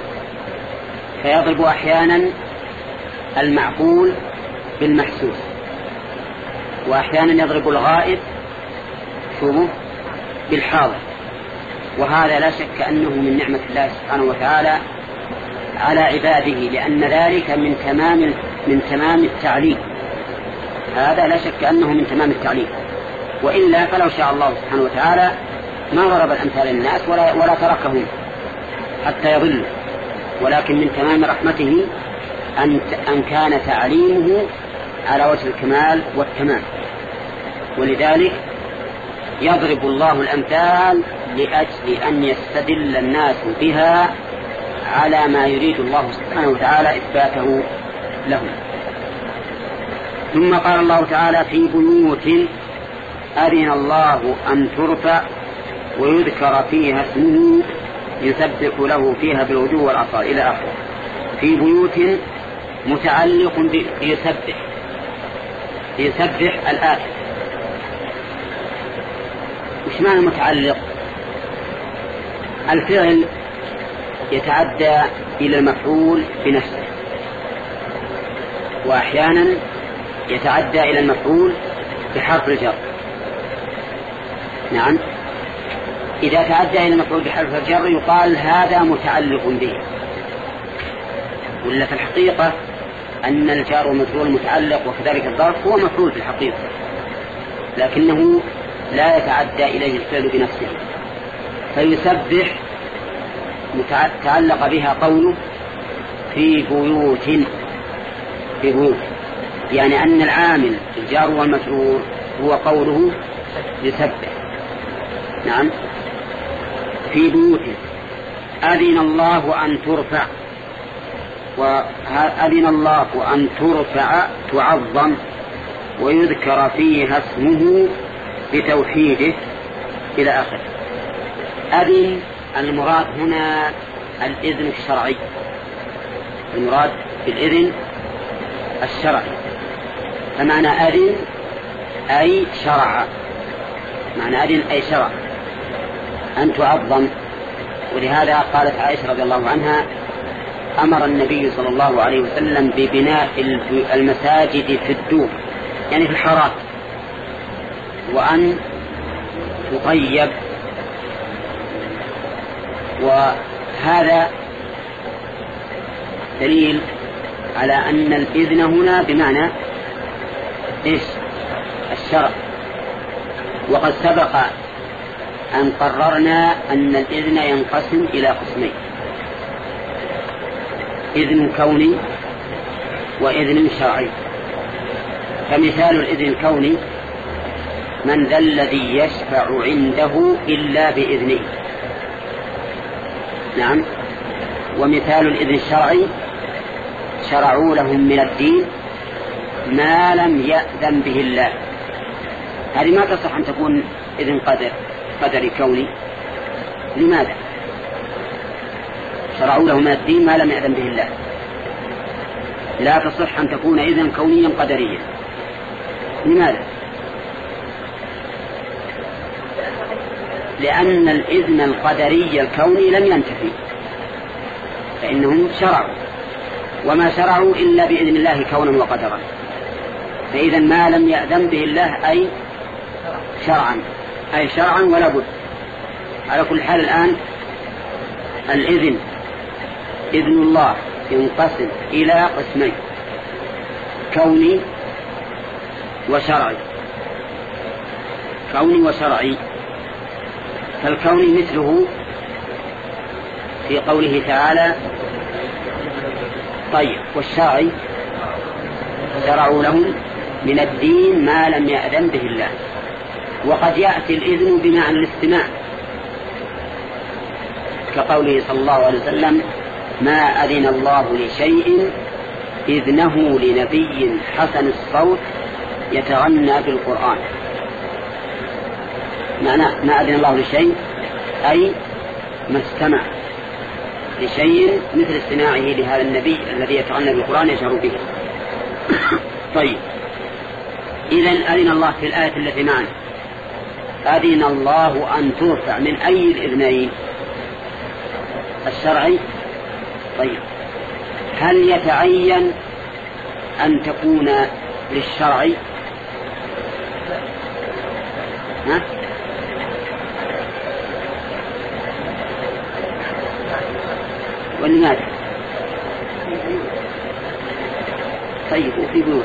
A: فيضرب أحيانا المعقول بالمحسوس، وأحيانا يضرب الغائب شوفوا بالحاضر، وهذا لا شك أنه من نعمة الله سبحانه وتعالى على عباده، لأن ذلك من تمام من تمام التعليم. هذا لا شك أنه من تمام التعليم، وإلا فلو شاء الله سبحانه وتعالى ما ضرب الأمثال للناس ولا, ولا تركهم حتى يضلوا، ولكن من تمام رحمته أن, أن كان تعليمه على وجه الكمال والتمام. ولذلك يضرب الله الأمثال لأجل أن يستدل الناس بها على ما يريد الله سبحانه وتعالى إثباته لهم. ثم قال الله تعالى في بيوت أذن الله أن ترفع ويذكر فيها اسمه يسبح له فيها بالغدو والآصال إلى آخره. في بيوت متعلق بيسبح، يسبح الآية. وش معنى متعلق؟ الفعل يتعدى إلى المفعول بنفسه، وأحيانا يتعدى إلى المفعول بحرف الجر. نعم، إذا تعدى إلى المفعول بحرف الجر يقال هذا متعلق به، ولا في الحقيقة أن الجار والمجرور المتعلق وكذلك الظرف هو مفعول في الحقيقة، لكنه لا يتعدى إليه الفعل بنفسه. فيسبح تعلق بها قوله في بيوت، في بيوت، يعني أن العامل الجار والمجرور هو قوله يسبح. نعم، في بيوت أذن الله أن ترفع، وأذن الله أن ترفع تعظم ويذكر فيها اسمه بتوحيده إلى آخره. أذن المراد هنا الإذن الشرعي، المراد بالإذن الشرعي. فمعنى أذن أي شرع، معنى أذن أي شرع أن تعظم. ولهذا قالت عائشة رضي الله عنها أمر النبي صلى الله عليه وسلم ببناء المساجد في الدور، يعني في الحارات، وأن تطيب. وهذا دليل على أن الإذن هنا بمعنى إيش؟ الشرع. وقد سبق أن قررنا أن الإذن ينقسم إلى قسمين: إذن كوني وإذن شرعي. فمثال الإذن الكوني: من ذا الذي يشفع عنده إلا بإذنه. نعم. ومثال الإذن الشرعي: شرعوا لهم من الدين ما لم يأذن به الله. هذه ما تصح أن تكون إذن قدر قدري كوني. لماذا؟ شرعوا لهم من الدين ما لم يأذن به الله، لا تصح أن تكون إذن كونيا قدريا. لماذا؟ لأن الإذن القدري الكوني لم ينتفي، فإنهم شرعوا، وما شرعوا إلا بإذن الله كونا وقدرا. فإذا ما لم يأذن به الله أي شرعا، أي شرعا ولا بد. على كل حال الآن الإذن إذن الله ينقسم إلى قسمين: كوني وشرعي. كوني وشرعي. فالكوني مثله في قوله تعالى: طيب. والشرعي: شرعوا لهم من الدين ما لم يأذن به الله. وقد يأتي الإذن بمعنى الاستماع، كقوله صلى الله عليه وسلم: ما أذن الله لشيء إذنه لنبي حسن الصوت يتغنى بالقرآن. معنى ما أذن الله لشيء أي ما استمع لشيء مثل استماعه لهذا النبي الذي يتغنى بالقرآن يشعر به. طيب، إذن أذن الله في الآية التي معنا أذن الله أن ترفع من أي الإذنين؟ الشرعي. طيب، هل يتعين أن تكون للشرع ها؟ ولماذا؟ طيب وفي بيوت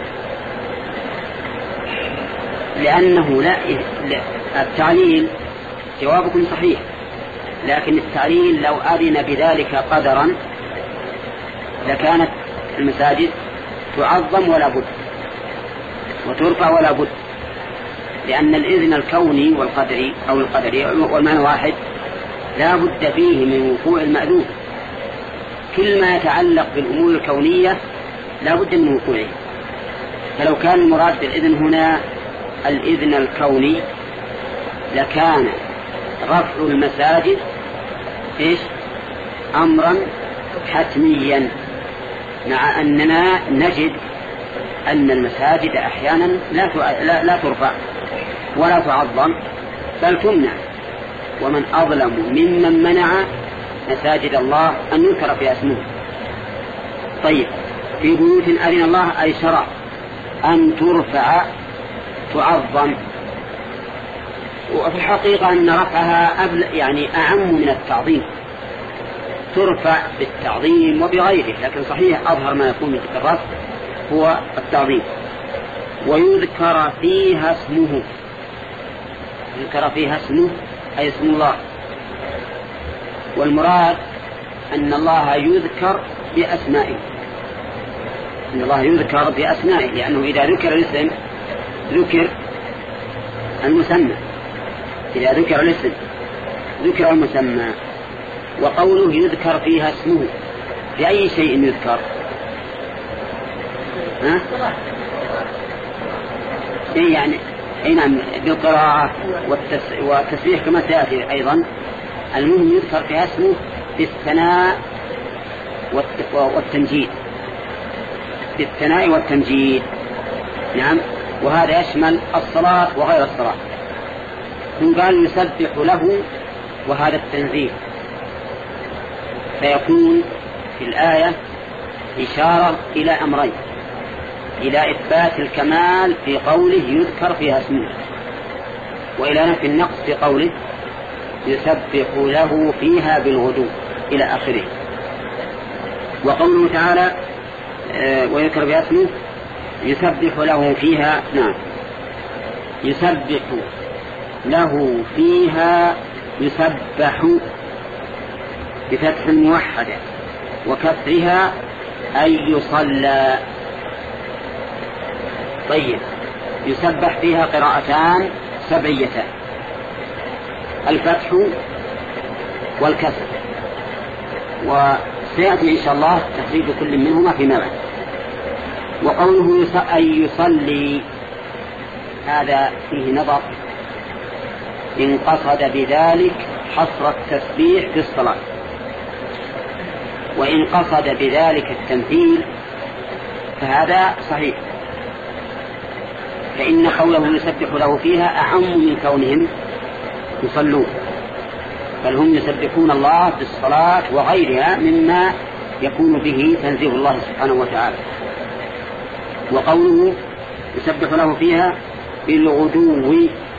A: لأنه لا التعليل جوابكم صحيح، لكن التعليل لو أذن بذلك قدرا لكانت المساجد تعظم ولا بد وترفع ولا بد، لأن الإذن الكوني والقدري أو القدري والمعنى واحد لا بد فيه من وقوع المأذون. كل ما يتعلق بالأمور الكونية لا بد من وقوعه. فلو كان المراد بالإذن هنا الإذن الكوني لكان رفع المساجد إيش؟ أمرا حتميا، مع أننا نجد أن المساجد أحيانا لا لا, لا ترفع ولا تعظم بل تمنع، ومن أظلم ممن منع مساجد الله أن يذكر فيها اسمه. طيب في بيوت أذن الله أي شرع أن ترفع تعظم، وفي الحقيقة أن رفعها أبل يعني أعم من التعظيم، ترفع بالتعظيم وبغيره، لكن صحيح أظهر ما يكون في الرفع هو التعظيم. ويذكر فيها اسمه، يذكر فيها اسمه أي اسم الله، والمراد أن الله يذكر بأسمائه، أن الله يذكر بأسمائه، لأنه إذا ذكر الاسم ذكر المسمى، إذا ذكر الاسم ذكر المسمى. وقوله يذكر فيها اسمه بأي شيء يذكر؟ ها؟ إيه يعني أي نعم بالقراءة والتسبيح كما سيأتي أيضا. المهم يذكر فيها اسمه بالثناء والتمجيد، بالثناء والتمجيد. نعم، وهذا يشمل الصلاة وغير الصلاة. ثم قال يسبح له، وهذا التنزيه، فيكون في الآية إشارة إلى أمرين: إلى إثبات الكمال في قوله يذكر فيها اسمه، وإلى نفي النقص في قوله يسبح له فيها بالغدو إلى آخره. وقوله تعالى آه ويذكر فيها اسمه يسبح له فيها، نعم يسبح له فيها، يسبح بفتح موحدة وكسرها أي يصلى. طيب يسبح فيها قراءتان سبعيتان، الفتح والكسر، وسيأتي إن شاء الله تخريج كل منهما فيما بعد. وقوله أي يصلي هذا فيه نظر، إن قصد بذلك حصر التسبيح في الصلاة، وإن قصد بذلك التمثيل فهذا صحيح، فإن قوله يسبح له فيها أعم من كونهم يصلون، بل هم يسبحون الله بالصلاة وغيرها مما يكون به تنزيه الله سبحانه وتعالى. وقوله يسبح له فيها بالغدو،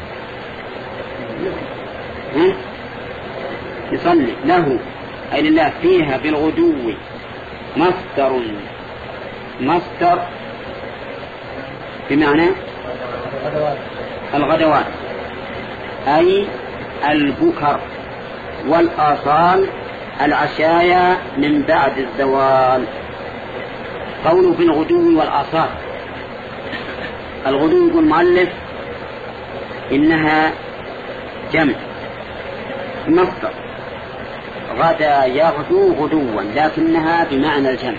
A: يصلي له أي لله فيها بالغدو، مصدر مصدر بمعنى الغدوات، أي البكر والآصال العشايا من بعد الزوال. قوله بالغدو والآصال، الغدو يقول المؤلف إنها جمع مصدر، غدا يغدو غدوا، لكنها بمعنى الجمع.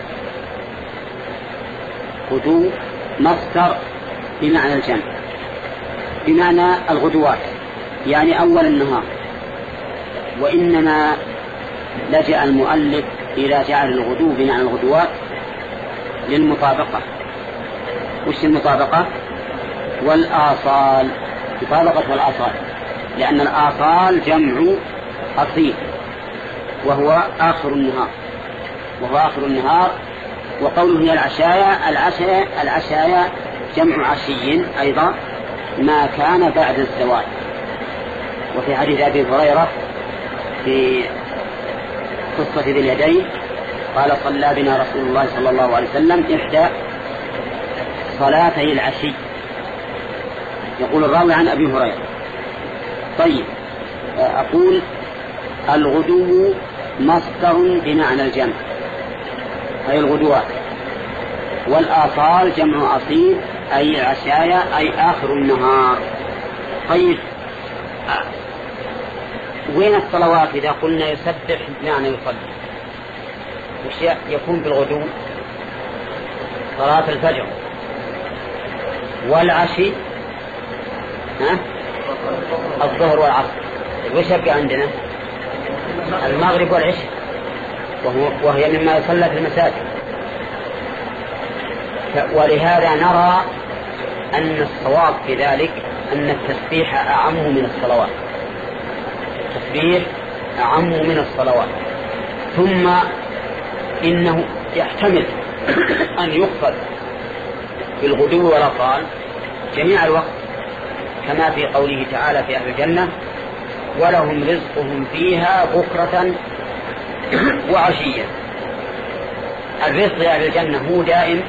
A: غدو مصدر بمعنى الجمع، بمعنى الغدوات يعني أول النهار. وإنما لجأ المؤلف إلى جعل الغدو بمعنى الغدوات للمطابقة. وش المطابقة؟ والآصال، مطابقة والآصال، لأن الآصال جمع أصيل وهو آخر النهار، وهو آخر النهار. وقوله هي العشايا، العشايا العشايا جمع عشي أيضا، ما كان بعد الزوال. وفي حديث أبي هريرة في قصة ذي اليدين قال صلى بنا رسول الله صلى الله عليه وسلم إحدى صلاتي العشي. يقول الراوي عن أبي هريرة. طيب، أقول الغدو مصدر بمعنى الجمع أي الغدوات، والآصال جمع أصيل أي العشايا أي آخر النهار. طيب، وين الصلوات إذا قلنا يسبح معنى يصلي؟ وش يكون بالغدو؟ صلاة الفجر والعشي ها؟ الظهر والعصر. وش يبقى عندنا؟ المغرب والعشاء، وهي مما يصلى في المساجد. ولهذا نرى أن الصواب في ذلك أن التسبيح أعم من الصلوات، التسبيح أعم من الصلوات. ثم إنه يحتمل أن يقصد بالغدو والآصال جميع الوقت، كما في قوله تعالى في أهل الجنة ولهم رزقهم فيها بكرة وعشيا. الرزق في أهل الجنة هو دائم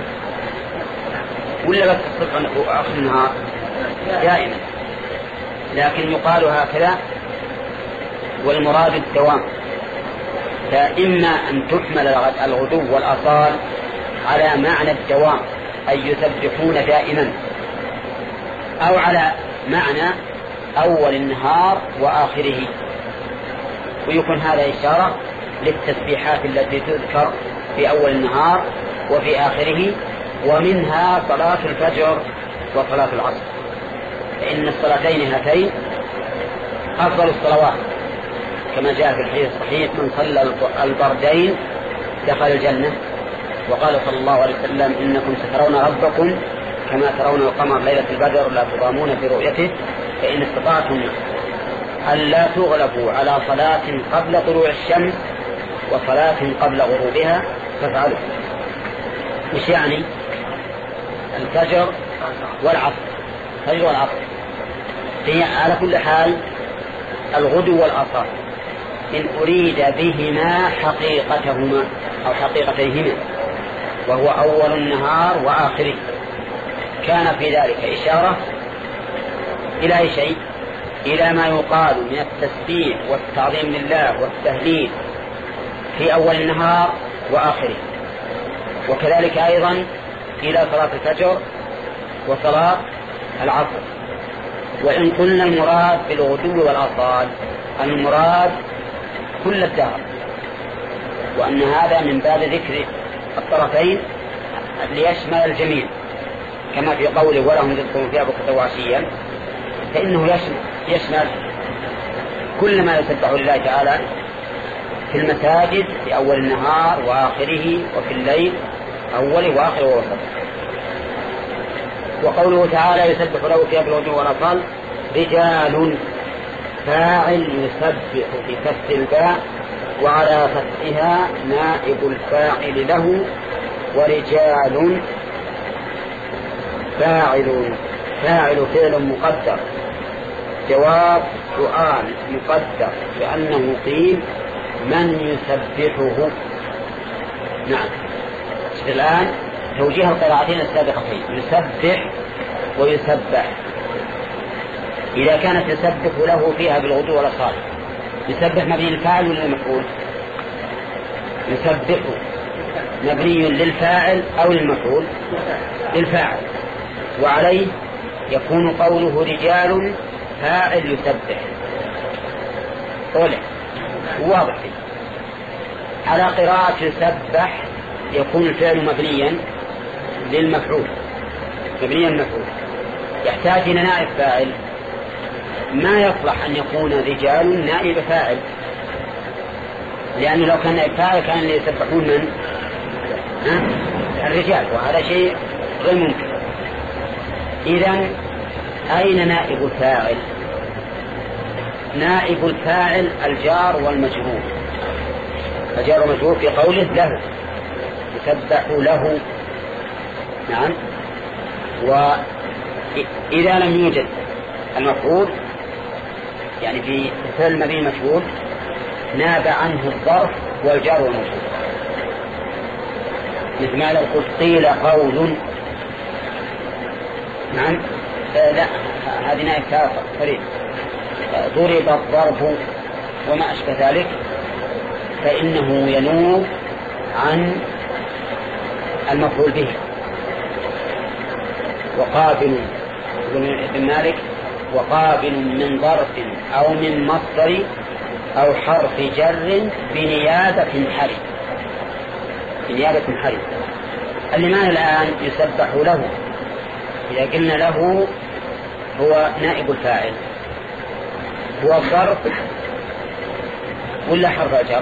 A: ولا بس تصدق آخر النهار؟ دائما، لكن يقال هكذا والمراد الدوام. فإما أن تحمل الغدو والآصال على معنى الدوام أي يسبحون دائما، أو على معنى أول النهار وآخره، ويكون هذا إشارة للتسبيحات التي تذكر في أول النهار وفي آخره، ومنها صلاة الفجر وصلاة العصر، فإن الصلاتين هاتين أفضل الصلوات، كما جاء في الحديث الصحيح من صلى البردين دخل الجنة. وقال صلى الله عليه وسلم إنكم سترون ربكم كما ترون القمر ليلة البدر لا تضامون برؤيته، فإن استطعتم ألا تغلبوا على صلاة قبل طلوع الشمس وصلاة قبل غروبها فافعلوا. مش يعني الفجر والعصر، الفجر والعصر هي على كل حال الغدو والآصال إن أريد بهما حقيقتهما أو حقيقتيهما، وهو أول النهار وآخره، كان في ذلك إشارة إلى أي شيء؟ إلى ما يقال من التسبيح والتعظيم لله والتهليل في أول النهار وآخره، وكذلك أيضا إلى صلاة الفجر وصلاة العصر. وإن قلنا المراد بالغدو والآصال المراد كل الدهر، وأن هذا من باب ذكر الطرفين ليشمل الجميع، كما في قوله ولهم رزقهم فيها بكرة وعشيا، فإنه يشمل, يشمل كل ما يسبح لله تعالى في المساجد في أول النهار وآخره، وفي الليل أوله وآخره ووسطه. وقوله تعالى يسبح له فيها بالغدو والآصال رجال، فاعل يسبح بكسر الباء وعلى فتحها نائب الفاعل له، ورجال فاعل فاعل فعل مقدر، جواب سؤال مقدر لأنه قيل من يسبحه. نعم، الآن توجيه القراءتين السابقتين يسبح ويسبح. إذا كانت يسبح له فيها بالغدو والآصال يسبح مبني الفاعل ولا المفعول؟ يسبح مبني للفاعل أو للمفعول؟ للفاعل، وعليه يكون قوله رجال فاعل يسبح. قوله واضح. على قراءة يسبح يكون الفعل مبنيا للمفعول، مبنيا المفعول، يحتاج إلى نائب فاعل. ما يصلح أن يكون رجال نائب فاعل، لأنه لو كان نائب فاعل كان يسبحون من الرجال، وهذا شيء غير ممكن. إذن أين نائب الفاعل؟ نائب الفاعل الجار والمجرور، الجار والمجرور في قوله له يسبح له. نعم. إذا لم يوجد المفعول، يعني في فعل مبني مفعول، ناب عنه الظرف والجار والمجرور. مثل ما لو قلت قيل قول، نعم آه لا هذه نائب فريد، ضرب الضرب وما أشبه ذلك، فإنه ينوب عن المفعول به. وقابل ابن مالك وقابل من ظرف أو من مصدر أو حرف جر بنيابة حرف، بنيابة حرف. اللي معنا الآن يسبح له، إذا قلنا له هو نائب الفاعل، هو الظرف ولا حرف جر؟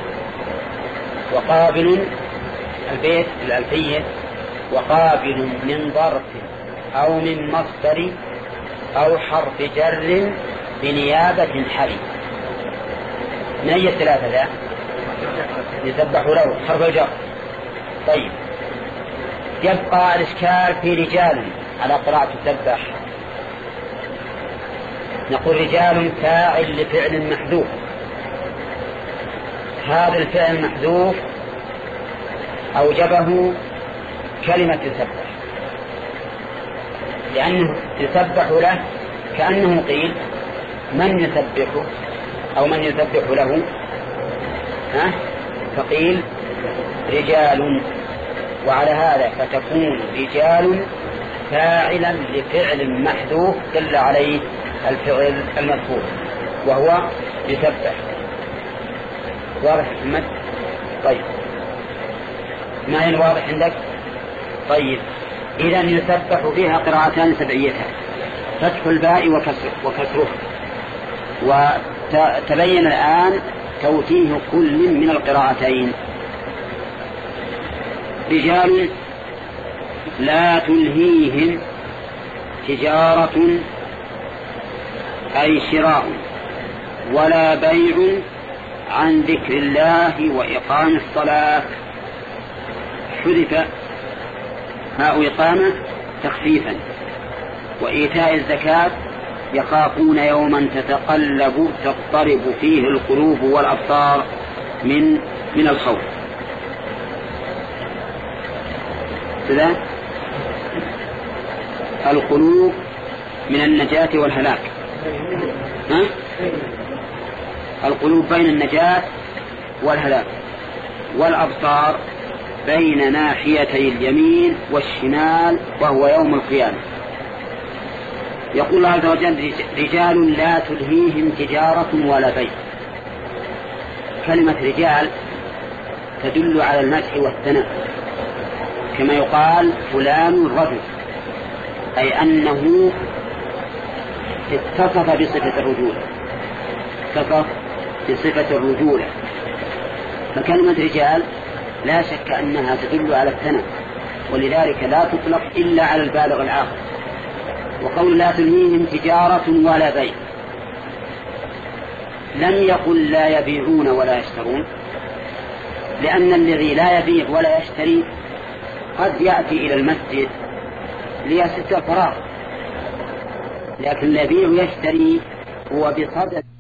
A: وقابل البيت الألفية وقابل من ظرف أو من مصدر أو حرف جر بنيابة حرف. من أي الثلاثة ذا؟ يسبح له حرف الجر. طيب يبقى الإشكال في رجال على قراءة تسبح. نقول رجال فاعل لفعل محذوف، هذا الفعل المحذوف أوجبه كلمة تسبح، لأنه يسبح له كأنه قيل من يسبحه أو من يسبح له، ها؟ فقيل رجال، وعلى هذا فتكون رجال فاعلا لفعل محذوف دل عليه الفعل المذكور وهو يسبح. واضح محمد؟ طيب ما هي واضح عندك؟ طيب إذا يسبح فيها قراءتان سبعيتان، فتح الباء وكسر وكسره. وتبين الآن توجيه كل من القراءتين. رجال لا تلهيهم تجارة أي شراء ولا بيع عن ذكر الله وإقام الصلاة. حذف هاء إقامة تخفيفا. وإيتاء الزكاة يخافون يوما تتقلب تضطرب فيه القلوب والأبصار من من الخوف. كذا القلوب من النجاة والهلاك. ها؟ القلوب بين النجاة والهلاك، والأبصار بين ناحيتي اليمين والشمال وهو يوم القيامة. يقول الله عز وجل رجال لا تلهيهم تجارة ولا بيع. كلمة رجال تدل على المدح والثناء، كما يقال فلان رجل، أي أنه اتصف بصفة الرجولة، اتصف بصفة الرجولة. فكلمة رجال لا شك أنها تدل على الثناء، ولذلك لا تطلق إلا على البالغ العاقل. وقول لا تلهيهم تجارة ولا بيع، لم يقل لا يبيعون ولا يشترون، لأن الذي لا يبيع ولا يشتري قد يأتي إلى المسجد ليسد الفراغ، لكن الذي يبيع ويشتري هو بصدد